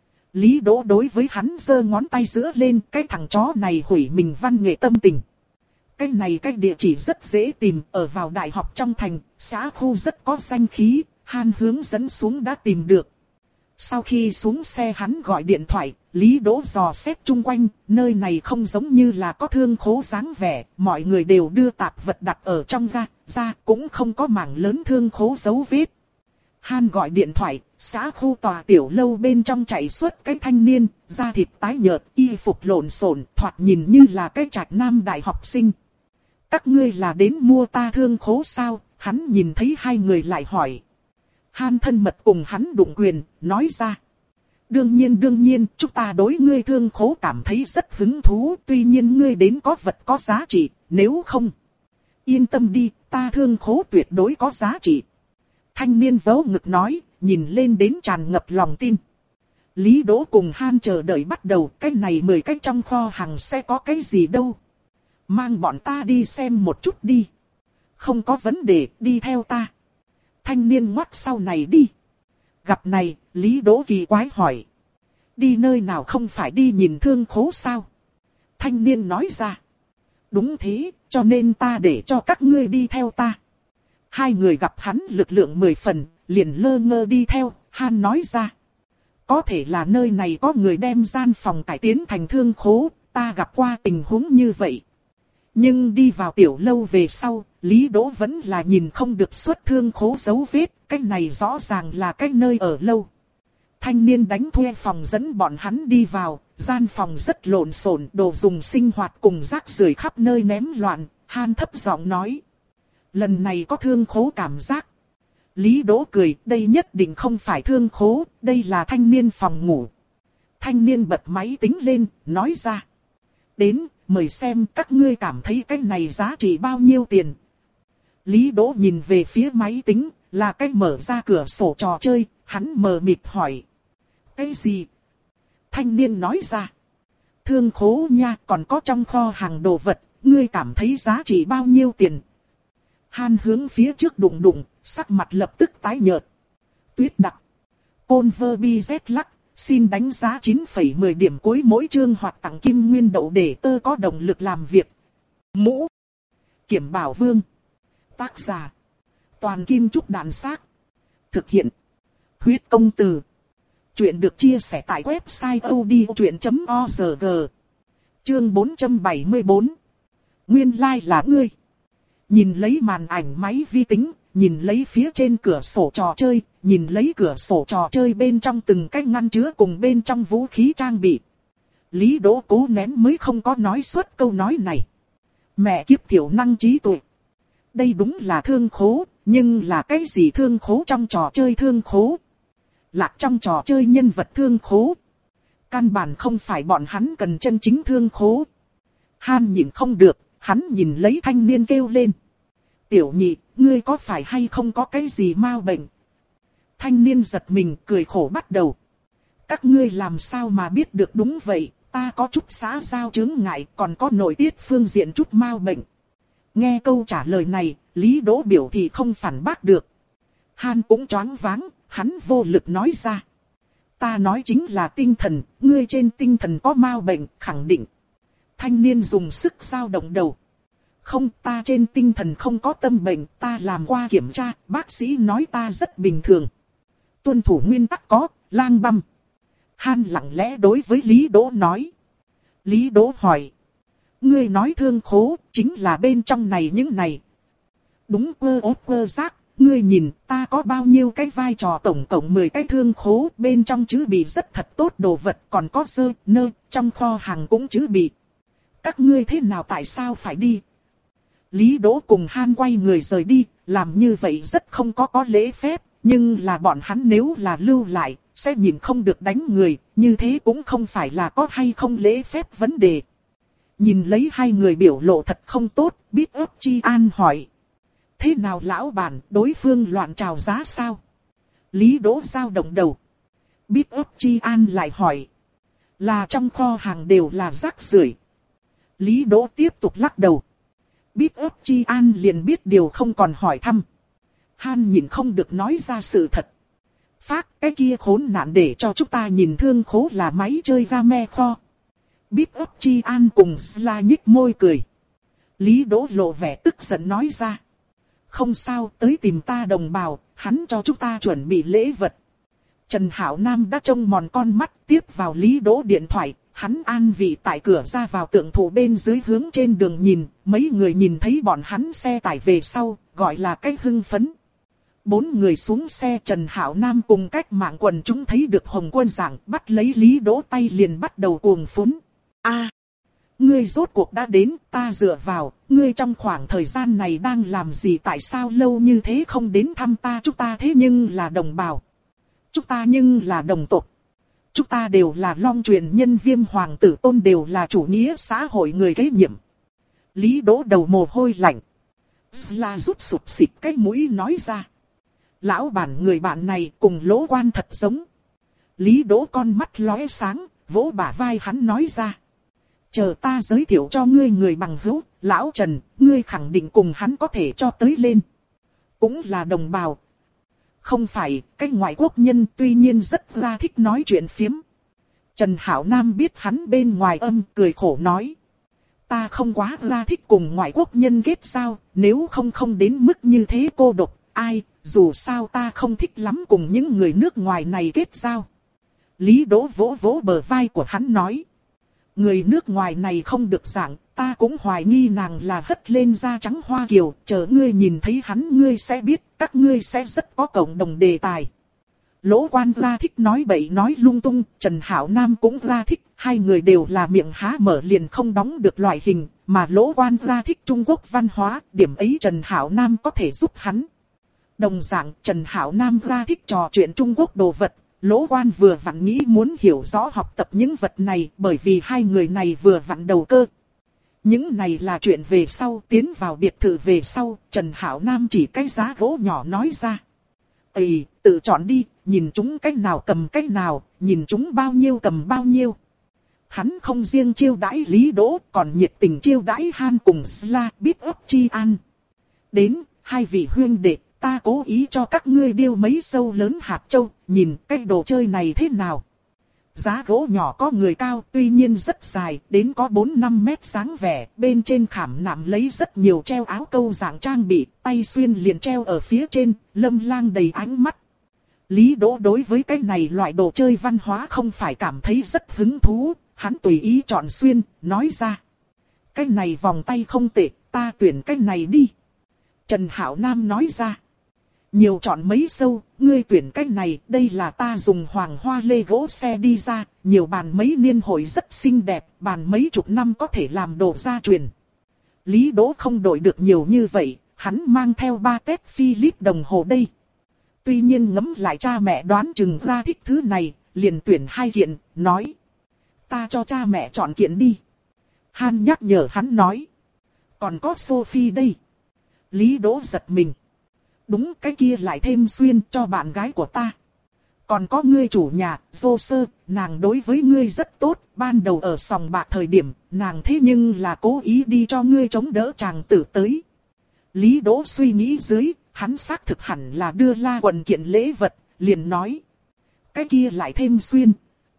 Lý Đỗ đối với hắn giơ ngón tay giữa lên, cái thằng chó này hủy mình văn nghệ tâm tình. Cái này cái địa chỉ rất dễ tìm, ở vào đại học trong thành, xã khu rất có danh khí, Han hướng dẫn xuống đã tìm được. Sau khi xuống xe hắn gọi điện thoại, Lý Đỗ dò xét chung quanh, nơi này không giống như là có thương khố dáng vẻ, mọi người đều đưa tạp vật đặt ở trong ga, ra cũng không có mảng lớn thương khố dấu vết. Han gọi điện thoại, xã khu tòa tiểu lâu bên trong chạy suốt cái thanh niên, da thịt tái nhợt, y phục lộn xộn, thoạt nhìn như là cái trạch nam đại học sinh. Các ngươi là đến mua ta thương khố sao? Hắn nhìn thấy hai người lại hỏi. Han thân mật cùng hắn đụng quyền, nói ra. Đương nhiên đương nhiên, chúng ta đối ngươi thương khố cảm thấy rất hứng thú, tuy nhiên ngươi đến có vật có giá trị, nếu không. Yên tâm đi, ta thương khố tuyệt đối có giá trị. Thanh niên vớ ngực nói, nhìn lên đến tràn ngập lòng tin. Lý Đỗ cùng Han chờ đợi bắt đầu, cái này mười cái trong kho hàng sẽ có cái gì đâu. Mang bọn ta đi xem một chút đi. Không có vấn đề, đi theo ta. Thanh niên ngoắt sau này đi. Gặp này, Lý Đỗ kỳ quái hỏi. Đi nơi nào không phải đi nhìn thương khố sao? Thanh niên nói ra. Đúng thế, cho nên ta để cho các ngươi đi theo ta. Hai người gặp hắn lực lượng mười phần, liền lơ ngơ đi theo, Han nói ra. Có thể là nơi này có người đem gian phòng cải tiến thành thương khố, ta gặp qua tình huống như vậy. Nhưng đi vào tiểu lâu về sau, Lý Đỗ vẫn là nhìn không được xuất thương khố dấu vết, cái này rõ ràng là cái nơi ở lâu. Thanh niên đánh thuê phòng dẫn bọn hắn đi vào, gian phòng rất lộn xộn, đồ dùng sinh hoạt cùng rác rưởi khắp nơi ném loạn, Han thấp giọng nói. Lần này có thương khố cảm giác. Lý Đỗ cười, đây nhất định không phải thương khố, đây là thanh niên phòng ngủ. Thanh niên bật máy tính lên, nói ra. Đến, mời xem các ngươi cảm thấy cái này giá trị bao nhiêu tiền. Lý Đỗ nhìn về phía máy tính, là cái mở ra cửa sổ trò chơi, hắn mờ mịt hỏi. Cái gì? Thanh niên nói ra. Thương khố nha, còn có trong kho hàng đồ vật, ngươi cảm thấy giá trị bao nhiêu tiền? Han hướng phía trước đụng đụng, sắc mặt lập tức tái nhợt. Tuyết đặc. Côn vơ bi z lắc, xin đánh giá chín phẩy mười điểm cuối mỗi chương hoặc tặng kim nguyên đậu để tơ có động lực làm việc. Mũ. Kiểm Bảo Vương. Tác giả. Toàn Kim Trúc Đàn Xác. Thực hiện. Huyết Công Từ. Chuyện được chia sẻ tại website odchuyện chấm org. Chương bốn trăm bảy mươi bốn. Nguyên lai là ngươi. Nhìn lấy màn ảnh máy vi tính, nhìn lấy phía trên cửa sổ trò chơi, nhìn lấy cửa sổ trò chơi bên trong từng cái ngăn chứa cùng bên trong vũ khí trang bị. Lý Đỗ cố nén mới không có nói suốt câu nói này. Mẹ kiếp thiểu năng trí tuệ. Đây đúng là thương khố, nhưng là cái gì thương khố trong trò chơi thương khố? Lạc trong trò chơi nhân vật thương khố. Căn bản không phải bọn hắn cần chân chính thương khố. Han nhìn không được, hắn nhìn lấy thanh niên kêu lên. Tiểu nhị, ngươi có phải hay không có cái gì mau bệnh? Thanh niên giật mình cười khổ bắt đầu. Các ngươi làm sao mà biết được đúng vậy, ta có chút xã giao chứng ngại còn có nội tiết phương diện chút mau bệnh. Nghe câu trả lời này, Lý Đỗ biểu thị không phản bác được. Han cũng choáng váng, hắn vô lực nói ra. Ta nói chính là tinh thần, ngươi trên tinh thần có mau bệnh, khẳng định. Thanh niên dùng sức dao động đầu. Không, ta trên tinh thần không có tâm bệnh, ta làm qua kiểm tra, bác sĩ nói ta rất bình thường. Tuân thủ nguyên tắc có, lang băm. Han lặng lẽ đối với Lý Đỗ nói. Lý Đỗ hỏi. Ngươi nói thương khố, chính là bên trong này những này. Đúng quơ ốp quơ giác, ngươi nhìn ta có bao nhiêu cái vai trò tổng cộng mười cái thương khố, bên trong chữ bị rất thật tốt đồ vật, còn có sơ, nơ, trong kho hàng cũng chữ bị. Các ngươi thế nào tại sao phải đi? Lý Đỗ cùng Han quay người rời đi, làm như vậy rất không có có lễ phép, nhưng là bọn hắn nếu là lưu lại, sẽ nhìn không được đánh người, như thế cũng không phải là có hay không lễ phép vấn đề. Nhìn lấy hai người biểu lộ thật không tốt, Biết ấp Chi An hỏi. Thế nào lão bản, đối phương loạn trào giá sao? Lý Đỗ dao động đầu. Biết ấp Chi An lại hỏi. Là trong kho hàng đều là rác rưởi. Lý Đỗ tiếp tục lắc đầu. Biết ấp Chi An liền biết điều không còn hỏi thăm. Han nhìn không được nói ra sự thật. Phác cái kia khốn nạn để cho chúng ta nhìn thương khố là máy chơi game kho. Biết ấp Chi An cùng Sla nhích môi cười. Lý Đỗ lộ vẻ tức giận nói ra. Không sao, tới tìm ta đồng bào, hắn cho chúng ta chuẩn bị lễ vật. Trần Hảo Nam đã trông mòn con mắt tiếp vào Lý Đỗ điện thoại. Hắn an vị tại cửa ra vào tượng thủ bên dưới hướng trên đường nhìn, mấy người nhìn thấy bọn hắn xe tải về sau, gọi là cách hưng phấn. Bốn người xuống xe, Trần Hảo Nam cùng cách mạng quần chúng thấy được Hồng Quân Giảng bắt lấy Lý Đỗ tay liền bắt đầu cuồng phúng. A, ngươi rốt cuộc đã đến, ta dựa vào, ngươi trong khoảng thời gian này đang làm gì, tại sao lâu như thế không đến thăm ta, chúng ta thế nhưng là đồng bào. Chúng ta nhưng là đồng tộc. Chúng ta đều là Long truyền nhân Viêm Hoàng tử Tôn, đều là chủ nghĩa xã hội người kế nhiệm. Lý Đỗ đầu mồ hôi lạnh. Là rút sụp xịt cái mũi nói ra. Lão bản người bạn này cùng Lỗ Quan thật giống. Lý Đỗ con mắt lóe sáng, vỗ bả vai hắn nói ra. Chờ ta giới thiệu cho ngươi người bằng hữu, Lão Trần, ngươi khẳng định cùng hắn có thể cho tới lên. Cũng là đồng bào. Không phải, cái ngoại quốc nhân tuy nhiên rất ra thích nói chuyện phiếm. Trần Hảo Nam biết hắn bên ngoài âm cười khổ nói. Ta không quá ra thích cùng ngoại quốc nhân kết giao, nếu không không đến mức như thế cô độc, ai, dù sao ta không thích lắm cùng những người nước ngoài này kết giao. Lý Đỗ vỗ vỗ bờ vai của hắn nói. Người nước ngoài này không được dạng, ta cũng hoài nghi nàng là hất lên da trắng Hoa Kiều, chờ ngươi nhìn thấy hắn ngươi sẽ biết, các ngươi sẽ rất có cộng đồng đề tài. Lỗ Quan ra thích nói bậy nói lung tung, Trần Hảo Nam cũng ra thích, hai người đều là miệng há mở liền không đóng được loại hình, mà Lỗ Quan ra thích Trung Quốc văn hóa, điểm ấy Trần Hảo Nam có thể giúp hắn. Đồng dạng, Trần Hảo Nam ra thích trò chuyện Trung Quốc đồ vật. Lỗ Quan vừa vặn nghĩ muốn hiểu rõ học tập những vật này, bởi vì hai người này vừa vặn đầu cơ. Những này là chuyện về sau, tiến vào biệt thự về sau, Trần Hảo Nam chỉ cái giá gỗ nhỏ nói ra. Ê, tự chọn đi, nhìn chúng cái nào cầm cái nào, nhìn chúng bao nhiêu cầm bao nhiêu. Hắn không riêng chiêu đãi Lý Đỗ, còn nhiệt tình chiêu đãi Han cùng Sla, Biết ấp Chi An. Đến, hai vị huynh đệ. Ta cố ý cho các ngươi điêu mấy sâu lớn hạt châu, nhìn cái đồ chơi này thế nào. Giá gỗ nhỏ có người cao, tuy nhiên rất dài, đến có bốn năm mét dáng vẻ, bên trên khảm nạm lấy rất nhiều treo áo câu dạng trang bị, tay xuyên liền treo ở phía trên, lâm lang đầy ánh mắt. Lý Đỗ đối với cái này loại đồ chơi văn hóa không phải cảm thấy rất hứng thú, hắn tùy ý chọn xuyên, nói ra. Cái này vòng tay không tệ, ta tuyển cái này đi. Trần Hạo Nam nói ra. Nhiều chọn mấy sâu, ngươi tuyển cái này, đây là ta dùng hoàng hoa lê gỗ xe đi ra, nhiều bàn mấy niên hội rất xinh đẹp, bàn mấy chục năm có thể làm đồ gia truyền. Lý Đỗ không đổi được nhiều như vậy, hắn mang theo ba tép Philip đồng hồ đây. Tuy nhiên ngẫm lại cha mẹ đoán chừng ra thích thứ này, liền tuyển hai kiện, nói. Ta cho cha mẹ chọn kiện đi. Han nhắc nhở hắn nói. Còn có Sophie đây. Lý Đỗ giật mình. Đúng, cái kia lại thêm xuyên cho bạn gái của ta. Còn có ngươi chủ nhà, Vô Sơ, nàng đối với ngươi rất tốt, ban đầu ở sòng bạc thời điểm, nàng thế nhưng là cố ý đi cho ngươi chống đỡ chàng tử tới. Lý Đỗ suy nghĩ dưới, hắn xác thực hẳn là đưa La Quần kiện lễ vật, liền nói. Cái kia lại thêm xuyên.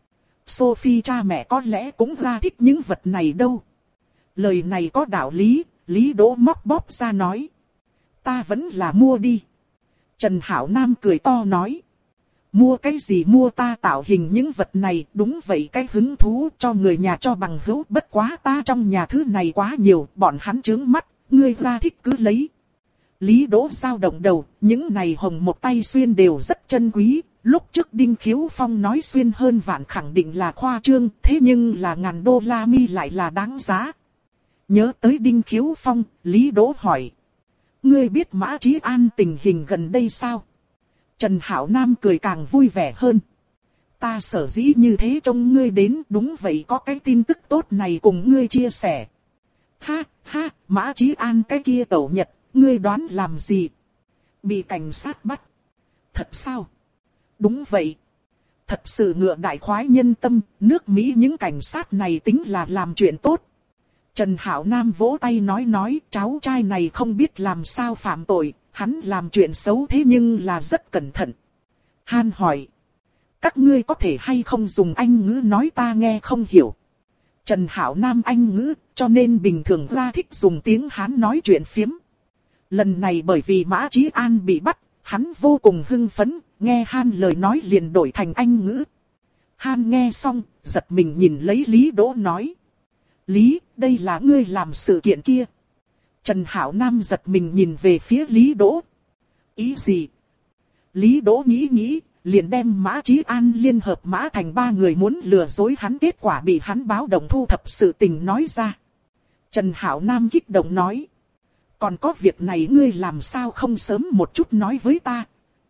Sophie cha mẹ có lẽ cũng ra thích những vật này đâu. Lời này có đạo lý, Lý Đỗ móc bóp ra nói. Ta vẫn là mua đi. Trần Hạo Nam cười to nói. Mua cái gì mua, ta tạo hình những vật này, đúng vậy, cái hứng thú cho người nhà cho bằng hữu, bất quá ta trong nhà thứ này quá nhiều, bọn hắn chướng mắt, ngươi ra thích cứ lấy. Lý Đỗ dao động đầu, những này hồng một tay xuyên đều rất chân quý, lúc trước Đinh Khiếu Phong nói xuyên hơn vạn khẳng định là khoa trương, thế nhưng là ngàn đô la mi lại là đáng giá. Nhớ tới Đinh Khiếu Phong, Lý Đỗ hỏi. Ngươi biết Mã Chí An tình hình gần đây sao? Trần Hạo Nam cười càng vui vẻ hơn. Ta sở dĩ như thế trông ngươi đến, đúng vậy, có cái tin tức tốt này cùng ngươi chia sẻ. Ha, ha, Mã Chí An cái kia tẩu nhật, ngươi đoán làm gì? Bị cảnh sát bắt. Thật sao? Đúng vậy. Thật sự ngựa đại khoái nhân tâm, nước Mỹ những cảnh sát này tính là làm chuyện tốt. Trần Hạo Nam vỗ tay nói nói, cháu trai này không biết làm sao phạm tội, hắn làm chuyện xấu thế nhưng là rất cẩn thận. Han hỏi. Các ngươi có thể hay không dùng Anh ngữ nói, ta nghe không hiểu. Trần Hạo Nam Anh ngữ, cho nên bình thường ra thích dùng tiếng Hán nói chuyện phiếm. Lần này bởi vì Mã Chí An bị bắt, hắn vô cùng hưng phấn, nghe Han lời nói liền đổi thành Anh ngữ. Han nghe xong, giật mình nhìn lấy Lý Đỗ nói. Lý, đây là ngươi làm sự kiện kia. Trần Hạo Nam giật mình nhìn về phía Lý Đỗ. Ý gì? Lý Đỗ nghĩ nghĩ, liền đem Mã Chí An liên hợp Mã Thành ba người muốn lừa dối hắn, kết quả bị hắn báo động thu thập sự tình nói ra. Trần Hạo Nam kích động nói. Còn có việc này ngươi làm sao không sớm một chút nói với ta?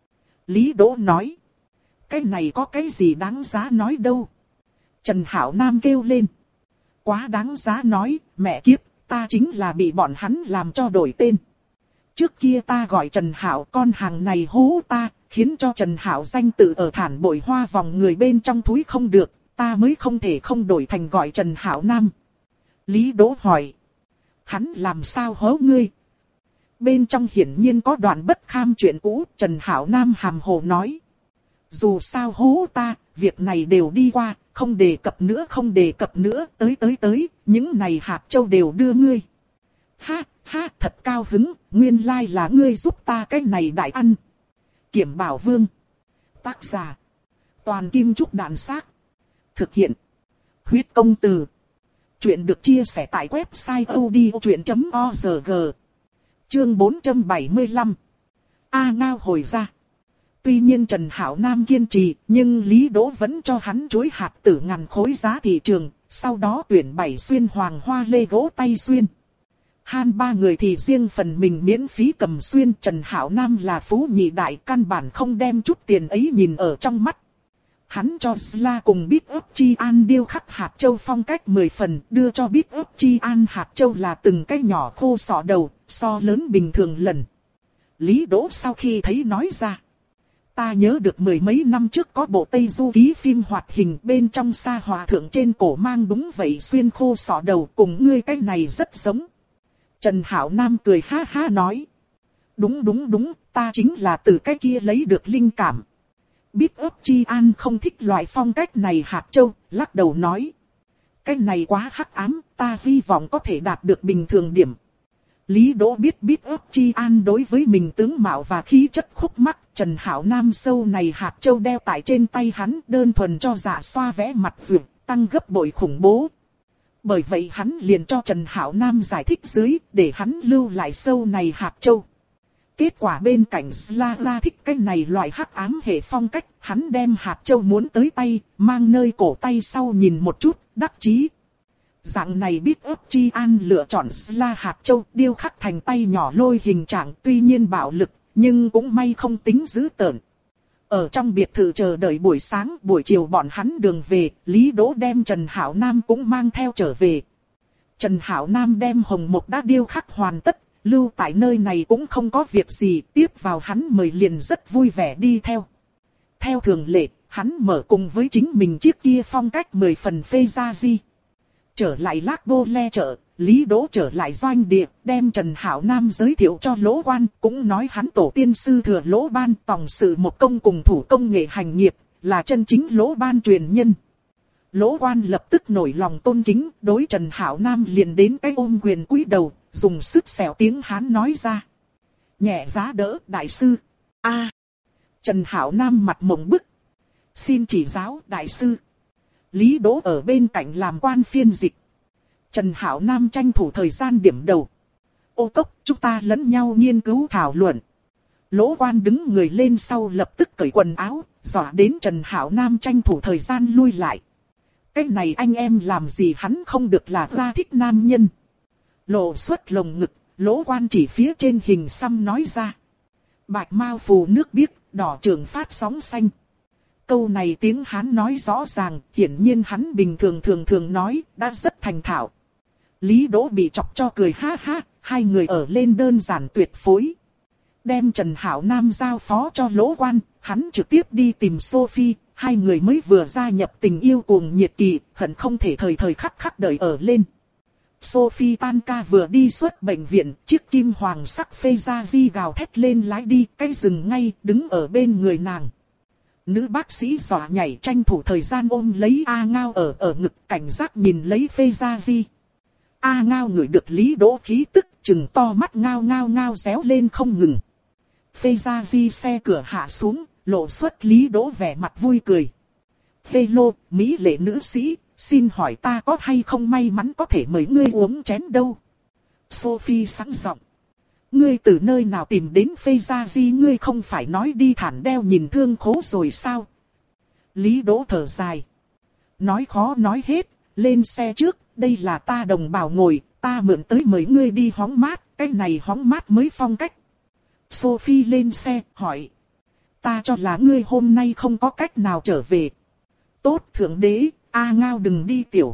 Lý Đỗ nói. Cái này có cái gì đáng giá nói đâu? Trần Hạo Nam kêu lên. Quá đáng giá nói, mẹ kiếp, ta chính là bị bọn hắn làm cho đổi tên. Trước kia ta gọi Trần Hạo, con hàng này hố ta, khiến cho Trần Hạo danh tự ở thản bội hoa vòng người bên trong túi không được, ta mới không thể không đổi thành gọi Trần Hạo Nam. Lý Đỗ hỏi. Hắn làm sao hố ngươi? Bên trong hiển nhiên có đoạn bất kham chuyện cũ, Trần Hạo Nam hàm hồ nói. Dù sao hố ta, việc này đều đi qua, không đề cập nữa không đề cập nữa, tới tới tới, những này hạt châu đều đưa ngươi. Ha, ha, thật cao hứng, nguyên lai là ngươi giúp ta cái này đại ăn. Kiểm Bảo Vương. Tác giả. Toàn Kim Trúc Đạn Xác. Thực hiện. Huyết Công Từ. Chuyện được chia sẻ tại website odchuyện chấm org. Chương bốn trăm bảy mươi lăm. A Ngao hồi ra. Tuy nhiên Trần Hạo Nam kiên trì, nhưng Lý Đỗ vẫn cho hắn chuối hạt tử ngàn khối giá thị trường, sau đó tuyển bảy xuyên hoàng hoa lê gỗ tay xuyên. Han ba người thì riêng phần mình miễn phí cầm xuyên, Trần Hạo Nam là phú nhị đại, căn bản không đem chút tiền ấy nhìn ở trong mắt. Hắn cho Sla cùng Big Up Chi An điêu khắc hạt châu phong cách mười phần, đưa cho Big Up Chi An hạt châu là từng cái nhỏ khô sọ đầu, so lớn bình thường lần. Lý Đỗ sau khi thấy nói ra. Ta nhớ được mười mấy năm trước có bộ Tây Du ký phim hoạt hình, bên trong Sa Hòa Thượng trên cổ mang đúng vậy xuyên khô sọ đầu, cùng ngươi cái này rất giống. Trần Hạo Nam cười ha ha nói. Đúng đúng đúng, ta chính là từ cái kia lấy được linh cảm. Big Up Chi An không thích loại phong cách này hạt châu, lắc đầu nói. Cái này quá hắc ám, ta hy vọng có thể đạt được bình thường điểm. Lý Đỗ biết biết ức Chi An đối với mình tướng mạo và khí chất khúc mắc, Trần Hạo Nam sâu này hạt châu đeo tại trên tay hắn đơn thuần cho dạ xoa vẽ mặt vượt, tăng gấp bội khủng bố. Bởi vậy hắn liền cho Trần Hạo Nam giải thích dưới, để hắn lưu lại sâu này hạt châu. Kết quả bên cạnh Slara thích cái này loại hắc ám hệ phong cách, hắn đem hạt châu muốn tới tay, mang nơi cổ tay sau nhìn một chút, đắc chí. Dạng này biết ức Chi An lựa chọn Sla hạt châu điêu khắc thành tay nhỏ lôi hình trạng, tuy nhiên bạo lực, nhưng cũng may không tính dữ tợn. Ở trong biệt thự chờ đợi buổi sáng, buổi chiều bọn hắn đường về, Lý Đỗ đem Trần Hạo Nam cũng mang theo trở về. Trần Hạo Nam đem hồng mục đã điêu khắc hoàn tất, lưu tại nơi này cũng không có việc gì, tiếp vào hắn mời liền rất vui vẻ đi theo. Theo thường lệ, hắn mở cùng với chính mình chiếc kia phong cách mười phần phê ra di. Trở lại Lác Bô Le chợ, Lý Đỗ trở lại doanh địa, đem Trần Hạo Nam giới thiệu cho Lỗ Quan, cũng nói hắn tổ tiên sư thừa Lỗ Ban tòng sự một công cùng thủ công nghệ hành nghiệp, là chân chính Lỗ Ban truyền nhân. Lỗ Quan lập tức nổi lòng tôn kính, đối Trần Hạo Nam liền đến cái ôm quyền cúi đầu, dùng sức xẻo tiếng Hán nói ra. Nhẹ giá đỡ, đại sư. A. Trần Hạo Nam mặt mộng bức. Xin chỉ giáo, đại sư. Lý Đỗ ở bên cạnh làm quan phiên dịch. Trần Hạo Nam tranh thủ thời gian điểm đầu. Ô Cốc, chúng ta lẫn nhau nghiên cứu thảo luận. Lỗ Quan đứng người lên sau lập tức cởi quần áo, dọa đến Trần Hạo Nam tranh thủ thời gian lui lại. Cái này anh em làm gì hắn không được là ra thích nam nhân. Lộ xuất lồng ngực, Lỗ Quan chỉ phía trên hình xăm nói ra. Bạch mao phù nước biếc, đỏ trường phát sóng xanh. Câu này tiếng Hán nói rõ ràng, hiển nhiên hắn bình thường thường thường nói, đã rất thành thạo. Lý Đỗ bị chọc cho cười ha ha, hai người ở lên đơn giản tuyệt phối. Đem Trần Hạo Nam giao phó cho Lỗ Quan, hắn trực tiếp đi tìm Sophie, hai người mới vừa gia nhập tình yêu cuồng nhiệt kỳ, hận không thể thời thời khắc khắc đợi ở lên. Sophie tan ca vừa đi xuất bệnh viện, chiếc kim hoàng sắc phê ra di gào thét lên lái đi, cái dừng ngay, đứng ở bên người nàng. Nữ bác sĩ dọa nhảy tranh thủ thời gian ôm lấy A Ngao ở ở ngực, cảnh giác nhìn lấy phê ra di. A Ngao ngửi được Lý Đỗ khí tức, trừng to mắt ngao ngao ngao réo lên không ngừng. Phê ra di xe cửa hạ xuống, lộ xuất Lý Đỗ vẻ mặt vui cười. Hello, Mỹ lệ nữ sĩ, xin hỏi ta có hay không may mắn có thể mời ngươi uống chén đâu? Sophie sẵn giọng. Ngươi từ nơi nào tìm đến phê ra di, ngươi không phải nói đi thản đeo nhìn thương khố rồi sao? Lý Đỗ thở dài. Nói khó nói hết, lên xe trước, đây là ta đồng bào ngồi, ta mượn tới mời ngươi đi hóng mát, cái này hóng mát mới phong cách. Sophie lên xe, hỏi. Ta cho là ngươi hôm nay không có cách nào trở về. Tốt thượng đế, A Ngao đừng đi tiểu.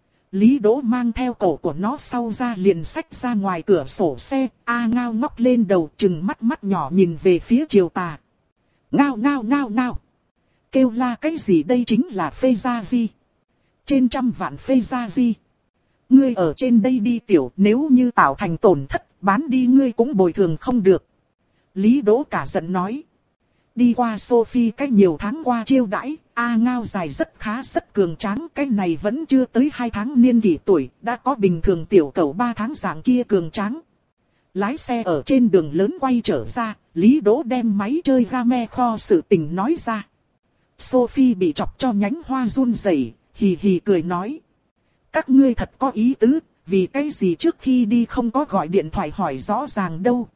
Lý Đỗ mang theo cổ của nó sau ra liền xách ra ngoài cửa sổ xe, A Ngao ngóc lên đầu trừng mắt mắt nhỏ nhìn về phía chiều tà. Ngao ngao ngao ngao. Kêu la cái gì đây chính là phê gia di. Trên trăm vạn phê gia di. Ngươi ở trên đây đi tiểu, nếu như tạo thành tổn thất, bán đi ngươi cũng bồi thường không được. Lý Đỗ cả giận nói. Đi qua Sophie cách nhiều tháng qua chiêu đãi, A Ngao dài rất khá rất cường tráng, cái này vẫn chưa tới hai tháng niên kỷ tuổi, đã có bình thường tiểu cẩu ba tháng dạng kia cường tráng. Lái xe ở trên đường lớn quay trở ra, Lý Đỗ đem máy chơi game kho sự tình nói ra. Sophie bị chọc cho nhánh hoa run rẩy, hì hì cười nói. Các ngươi thật có ý tứ, vì cái gì trước khi đi không có gọi điện thoại hỏi rõ ràng đâu.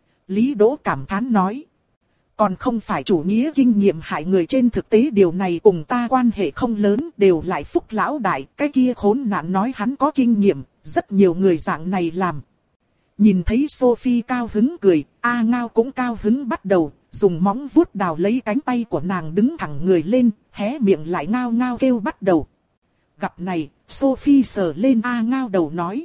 Lý Đỗ cảm thán nói. Còn không phải chủ nghĩa kinh nghiệm hại người, trên thực tế điều này cùng ta quan hệ không lớn, đều lại phúc lão đại, cái kia khốn nạn nói hắn có kinh nghiệm, rất nhiều người dạng này làm. Nhìn thấy Sophie cao hứng cười, A Ngao cũng cao hứng bắt đầu, dùng móng vuốt đào lấy cánh tay của nàng đứng thẳng người lên, hé miệng lại ngao ngao kêu bắt đầu. Gặp này, Sophie sờ lên A Ngao đầu nói.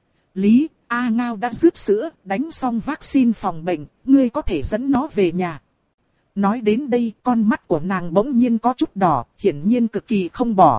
Lý, A Ngao đã rứt sữa, đánh xong vaccine phòng bệnh, ngươi có thể dẫn nó về nhà. Nói đến đây, con mắt của nàng bỗng nhiên có chút đỏ, hiển nhiên cực kỳ không bỏ.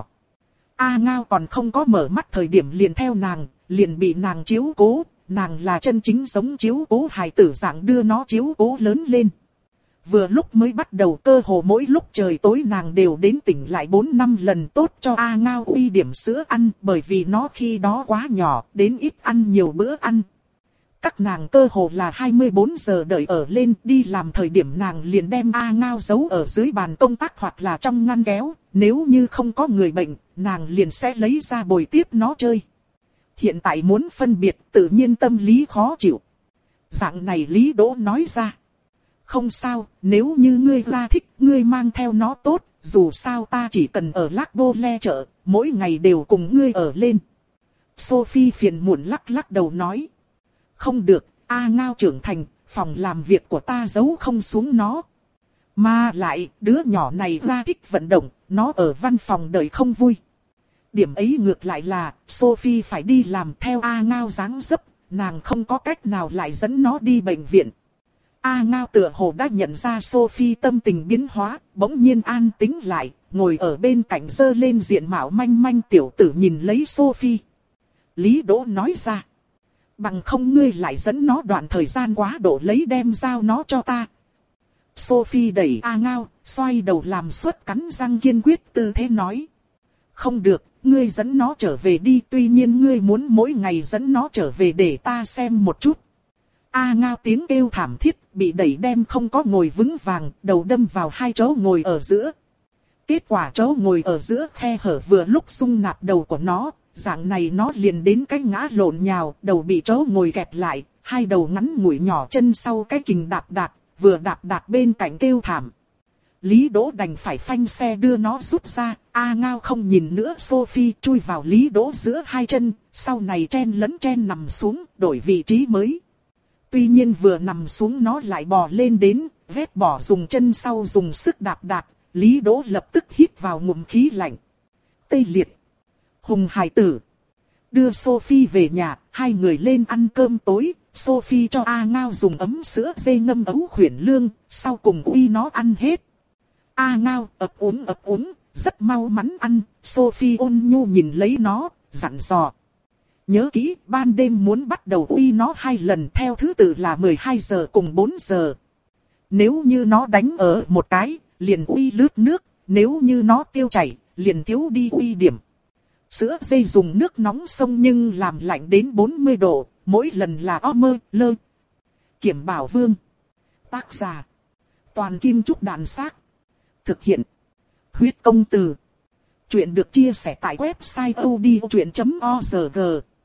A Ngao còn không có mở mắt thời điểm liền theo nàng, liền bị nàng chiếu cố, nàng là chân chính giống chiếu cố hài tử dạng đưa nó chiếu cố lớn lên. Vừa lúc mới bắt đầu cơ hồ mỗi lúc trời tối nàng đều đến tỉnh lại bốn năm lần tốt cho A Ngao uy điểm sữa ăn, bởi vì nó khi đó quá nhỏ, đến ít ăn nhiều bữa ăn. các nàng cơ hồ là hai mươi bốn giờ đợi ở lên, đi làm thời điểm nàng liền đem A Ngao giấu ở dưới bàn công tác hoặc là trong ngăn kéo, nếu như không có người bệnh, nàng liền sẽ lấy ra bồi tiếp nó chơi. Hiện tại muốn phân biệt tự nhiên tâm lý khó chịu. Dạng này Lý Đỗ nói ra. Không sao, nếu như ngươi ra thích, ngươi mang theo nó tốt, dù sao ta chỉ cần ở Lác Bô Le chợ, mỗi ngày đều cùng ngươi ở lên. Sophie phiền muộn lắc lắc đầu nói. Không được, A Ngao trưởng thành, phòng làm việc của ta giấu không xuống nó. Mà lại, đứa nhỏ này ra thích vận động, nó ở văn phòng đợi không vui. Điểm ấy ngược lại là, Sophie phải đi làm theo A Ngao dáng dấp, nàng không có cách nào lại dẫn nó đi bệnh viện. A Ngao tựa hồ đã nhận ra Sophie tâm tình biến hóa, bỗng nhiên an tĩnh lại, ngồi ở bên cạnh giơ lên diện mạo manh manh tiểu tử nhìn lấy Sophie. Lý Đỗ nói ra. Bằng không ngươi lại dẫn nó đoạn thời gian quá độ lấy đem giao nó cho ta. Sophie đẩy A Ngao, xoay đầu làm suốt cắn răng kiên quyết tư thế nói. Không được, ngươi dẫn nó trở về đi, tuy nhiên ngươi muốn mỗi ngày dẫn nó trở về để ta xem một chút. A Ngao tiếng kêu thảm thiết, bị đẩy đem không có ngồi vững vàng, đầu đâm vào hai chỗ ngồi ở giữa. Kết quả chỗ ngồi ở giữa khe hở vừa lúc xung nạp đầu của nó, dạng này nó liền đến cái ngã lộn nhào, đầu bị chỗ ngồi kẹp lại, hai đầu ngắn ngủi nhỏ chân sau cái kình đạp đạp, vừa đạp đạp bên cạnh kêu thảm. Lý Đỗ đành phải phanh xe đưa nó rút ra, A Ngao không nhìn nữa Sophie chui vào Lý Đỗ giữa hai chân, sau này chen lấn chen nằm xuống, đổi vị trí mới. Tuy nhiên vừa nằm xuống nó lại bò lên đến, vét bỏ dùng chân sau dùng sức đạp đạp, Lý Đỗ lập tức hít vào ngụm khí lạnh. Tê liệt. Hùng hài tử. Đưa Sophie về nhà, hai người lên ăn cơm tối, Sophie cho A Ngao dùng ấm sữa dê ngâm ấu khuyển lương, sau cùng uy nó ăn hết. A Ngao ấp úng ấp úng, rất mau mắn ăn, Sophie ôn nhu nhìn lấy nó, dặn dò. Nhớ kỹ, ban đêm muốn bắt đầu uy nó hai lần theo thứ tự là mười hai giờ cùng bốn giờ. Nếu như nó đánh ở một cái, liền uy lướt nước, nếu như nó tiêu chảy, liền thiếu đi uy điểm. Sữa dê dùng nước nóng sông nhưng làm lạnh đến bốn mươi độ, mỗi lần là o mơ, lơ. Kiểm Bảo Vương. Tác giả. Toàn Kim Trúc Đàn Xác. Thực hiện. Huyết Công Từ. Chuyện được chia sẻ tại website odchuyện chấm org.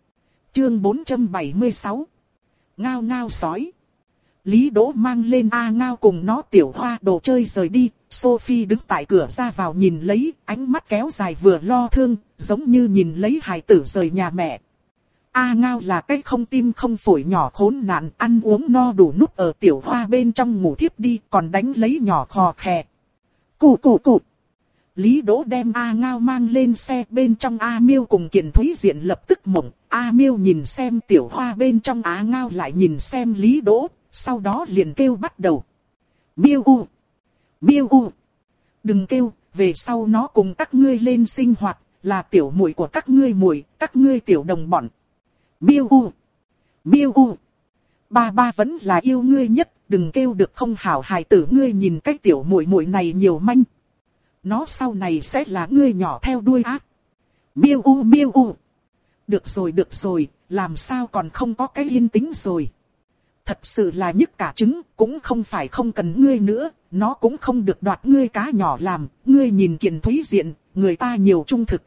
Chương bốn trăm bảy mươi sáu. Ngao ngao sói. Lý Đỗ mang lên A Ngao cùng nó tiểu hoa đồ chơi rời đi. Sophie đứng tại cửa ra vào nhìn lấy, ánh mắt kéo dài vừa lo thương, giống như nhìn lấy hài tử rời nhà mẹ. A Ngao là cái không tim không phổi nhỏ khốn nạn, ăn uống no đủ núp ở tiểu hoa bên trong ngủ thiếp đi, còn đánh lấy nhỏ khò khè. Cụ cụ cụ. Lý Đỗ đem A Ngao mang lên xe, bên trong A Miêu cùng Kiền Thúy Diện lập tức mộng. A Miêu nhìn xem tiểu hoa bên trong, A Ngao lại nhìn xem Lý Đỗ, sau đó liền kêu bắt đầu. Miêu u. Miêu u. Đừng kêu, về sau nó cùng các ngươi lên sinh hoạt, là tiểu muội của các ngươi muội, các ngươi tiểu đồng bọn. Miêu u. Miêu u. Ba ba vẫn là yêu ngươi nhất, đừng kêu được không hảo hài tử, ngươi nhìn cái tiểu muội muội này nhiều manh. Nó sau này sẽ là ngươi nhỏ theo đuôi ác. Miêu u miêu u. Được rồi được rồi, làm sao còn không có cái yên tĩnh rồi. Thật sự là nhức cả trứng, cũng không phải không cần ngươi nữa, nó cũng không được đoạt ngươi cá nhỏ làm, ngươi nhìn Kiền Thúy Diện, người ta nhiều trung thực.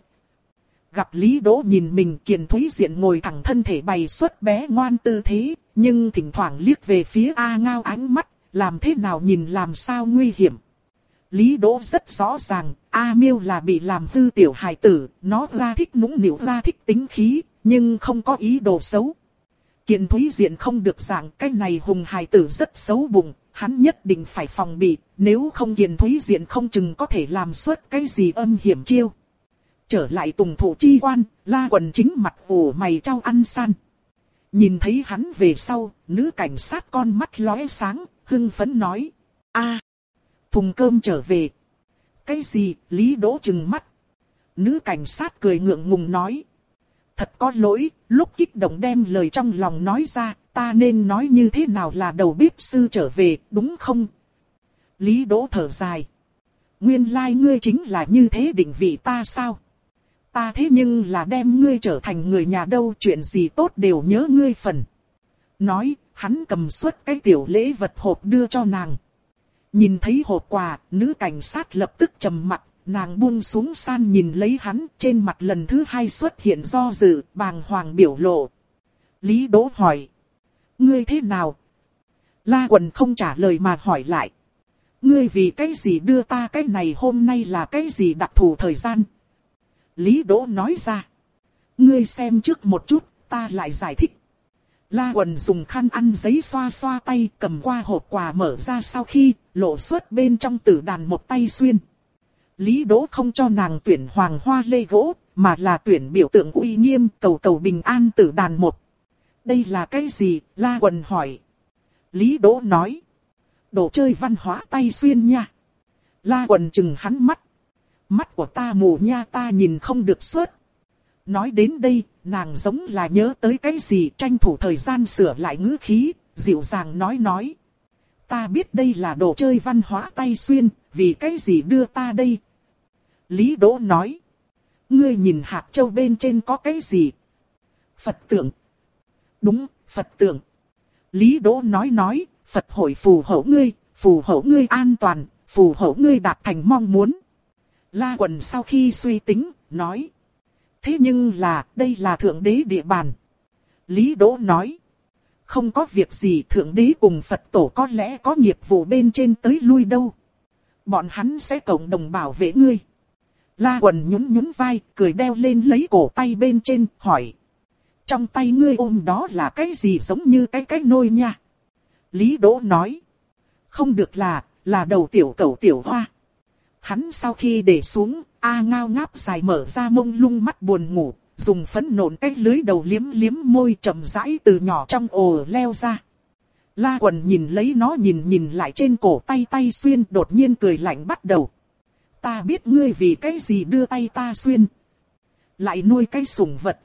Gặp Lý Đỗ nhìn mình, Kiền Thúy Diện ngồi thẳng thân thể bày xuất bé ngoan tư thế, nhưng thỉnh thoảng liếc về phía A Ngao ánh mắt, làm thế nào nhìn làm sao nguy hiểm. Lý Đỗ rất rõ ràng, A Miêu là bị làm hư tiểu hài tử, nó ra thích nũng nịu ra thích tính khí, nhưng không có ý đồ xấu. Kiền Thúy Diện không được dạng, cái này hùng hài tử rất xấu bụng, hắn nhất định phải phòng bị, nếu không Kiền Thúy Diện không chừng có thể làm suốt cái gì âm hiểm chiêu. Trở lại Tùng Thụ Chi Quan, La Quần Chính mặt ủ mày trao ăn san. Nhìn thấy hắn về sau, nữ cảnh sát con mắt lóe sáng, hưng phấn nói. A, thùng cơm trở về. Cái gì? Lý Đỗ trừng mắt. Nữ cảnh sát cười ngượng ngùng nói. Thật có lỗi, lúc kích động đem lời trong lòng nói ra, ta nên nói như thế nào là đầu bếp sư trở về, đúng không? Lý Đỗ thở dài. Nguyên lai like ngươi chính là như thế định vị ta sao? Ta thế nhưng là đem ngươi trở thành người nhà đâu, chuyện gì tốt đều nhớ ngươi phần. Nói, hắn cầm suốt cái tiểu lễ vật hộp đưa cho nàng. Nhìn thấy hộp quà, nữ cảnh sát lập tức trầm mặt, nàng buông xuống san nhìn lấy hắn, trên mặt lần thứ hai xuất hiện do dự, bàng hoàng biểu lộ. Lý Đỗ hỏi. Ngươi thế nào? La Quần không trả lời mà hỏi lại. Ngươi vì cái gì đưa ta cái này, hôm nay là cái gì đặc thù thời gian? Lý Đỗ nói ra. Ngươi xem trước một chút, ta lại giải thích. La Quần dùng khăn ăn giấy xoa xoa tay, cầm qua hộp quà mở ra, sau khi lộ xuất bên trong tử đàn một tay xuyên. Lý Đỗ không cho nàng tuyển hoàng hoa lê gỗ, mà là tuyển biểu tượng uy nghiêm cầu cầu bình an tử đàn một. Đây là cái gì? La Quần hỏi. Lý Đỗ nói. Đồ chơi văn hóa tay xuyên nha. La Quần chừng hắn mắt. Mắt của ta mù nha, ta nhìn không được suốt. Nói đến đây, nàng giống là nhớ tới cái gì, tranh thủ thời gian sửa lại ngữ khí, dịu dàng nói nói. Ta biết đây là đồ chơi văn hóa tay xuyên, vì cái gì đưa ta đây? Lý Đỗ nói. Ngươi nhìn hạt châu bên trên có cái gì? Phật tượng. Đúng, Phật tượng. Lý Đỗ nói nói, Phật hội phù hộ ngươi, phù hộ ngươi an toàn, phù hộ ngươi đạt thành mong muốn. La Quần sau khi suy tính, nói. Thế nhưng là, đây là Thượng Đế địa bàn. Lý Đỗ nói. Không có việc gì, Thượng Đế cùng Phật tổ có lẽ có nghiệp vụ bên trên tới lui đâu. Bọn hắn sẽ cộng đồng bảo vệ ngươi. La Quần nhún nhún vai, cười đeo lên lấy cổ tay bên trên, hỏi. Trong tay ngươi ôm đó là cái gì, giống như cái cái nôi nha. Lý Đỗ nói. Không được, là, là đầu tiểu cẩu tiểu hoa. Hắn sau khi để xuống, A Ngao ngáp dài mở ra mông lung mắt buồn ngủ, dùng phấn nộn cái lưới đầu liếm liếm môi, chậm rãi từ nhỏ trong ổ leo ra. La Quần nhìn lấy nó, nhìn nhìn lại trên cổ tay tay xuyên, đột nhiên cười lạnh bắt đầu. Ta biết ngươi vì cái gì đưa tay ta xuyên. Lại nuôi cái sủng vật.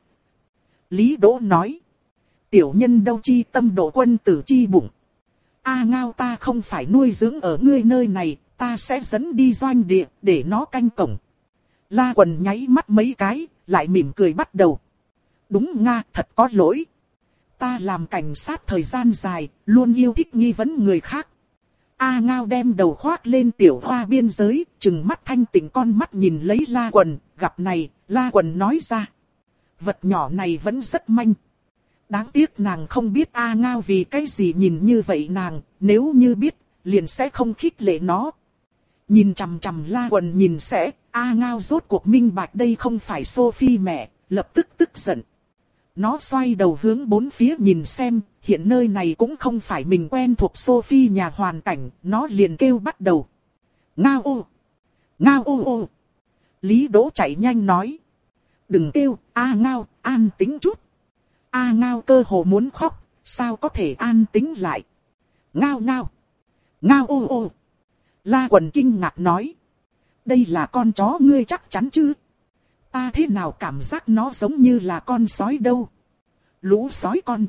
Lý Đỗ nói. Tiểu nhân đâu chi tâm độ quân tử chi bụng. A Ngao ta không phải nuôi dưỡng ở ngươi nơi này, ta sẽ dẫn đi doanh địa, để nó canh cổng. La Quần nháy mắt mấy cái, lại mỉm cười bắt đầu. Đúng nga, thật có lỗi. Ta làm cảnh sát thời gian dài, luôn yêu thích nghi vấn người khác. A Ngao đem đầu khoác lên tiểu hoa biên giới, trừng mắt thanh tịnh con mắt nhìn lấy La Quần, gặp này, La Quần nói ra. Vật nhỏ này vẫn rất manh. Đáng tiếc nàng không biết A Ngao vì cái gì nhìn như vậy nàng, nếu như biết, liền sẽ không khích lệ nó. Nhìn chằm chằm La Quần nhìn sẽ, A Ngao rốt cuộc minh bạch đây không phải Sophie mẹ, lập tức tức giận. Nó xoay đầu hướng bốn phía nhìn xem, hiện nơi này cũng không phải mình quen thuộc Sophie nhà hoàn cảnh, nó liền kêu bắt đầu. Ngao ô! Ngao ô ô! Lý Đỗ chạy nhanh nói. Đừng kêu, A Ngao, an tĩnh chút. A Ngao cơ hồ muốn khóc, sao có thể an tĩnh lại. Ngao ngao! Ngao ô ô! La Quần kinh ngạc nói. Đây là con chó ngươi chắc chắn chứ? Ta thế nào cảm giác nó giống như là con sói đâu? Lũ sói con.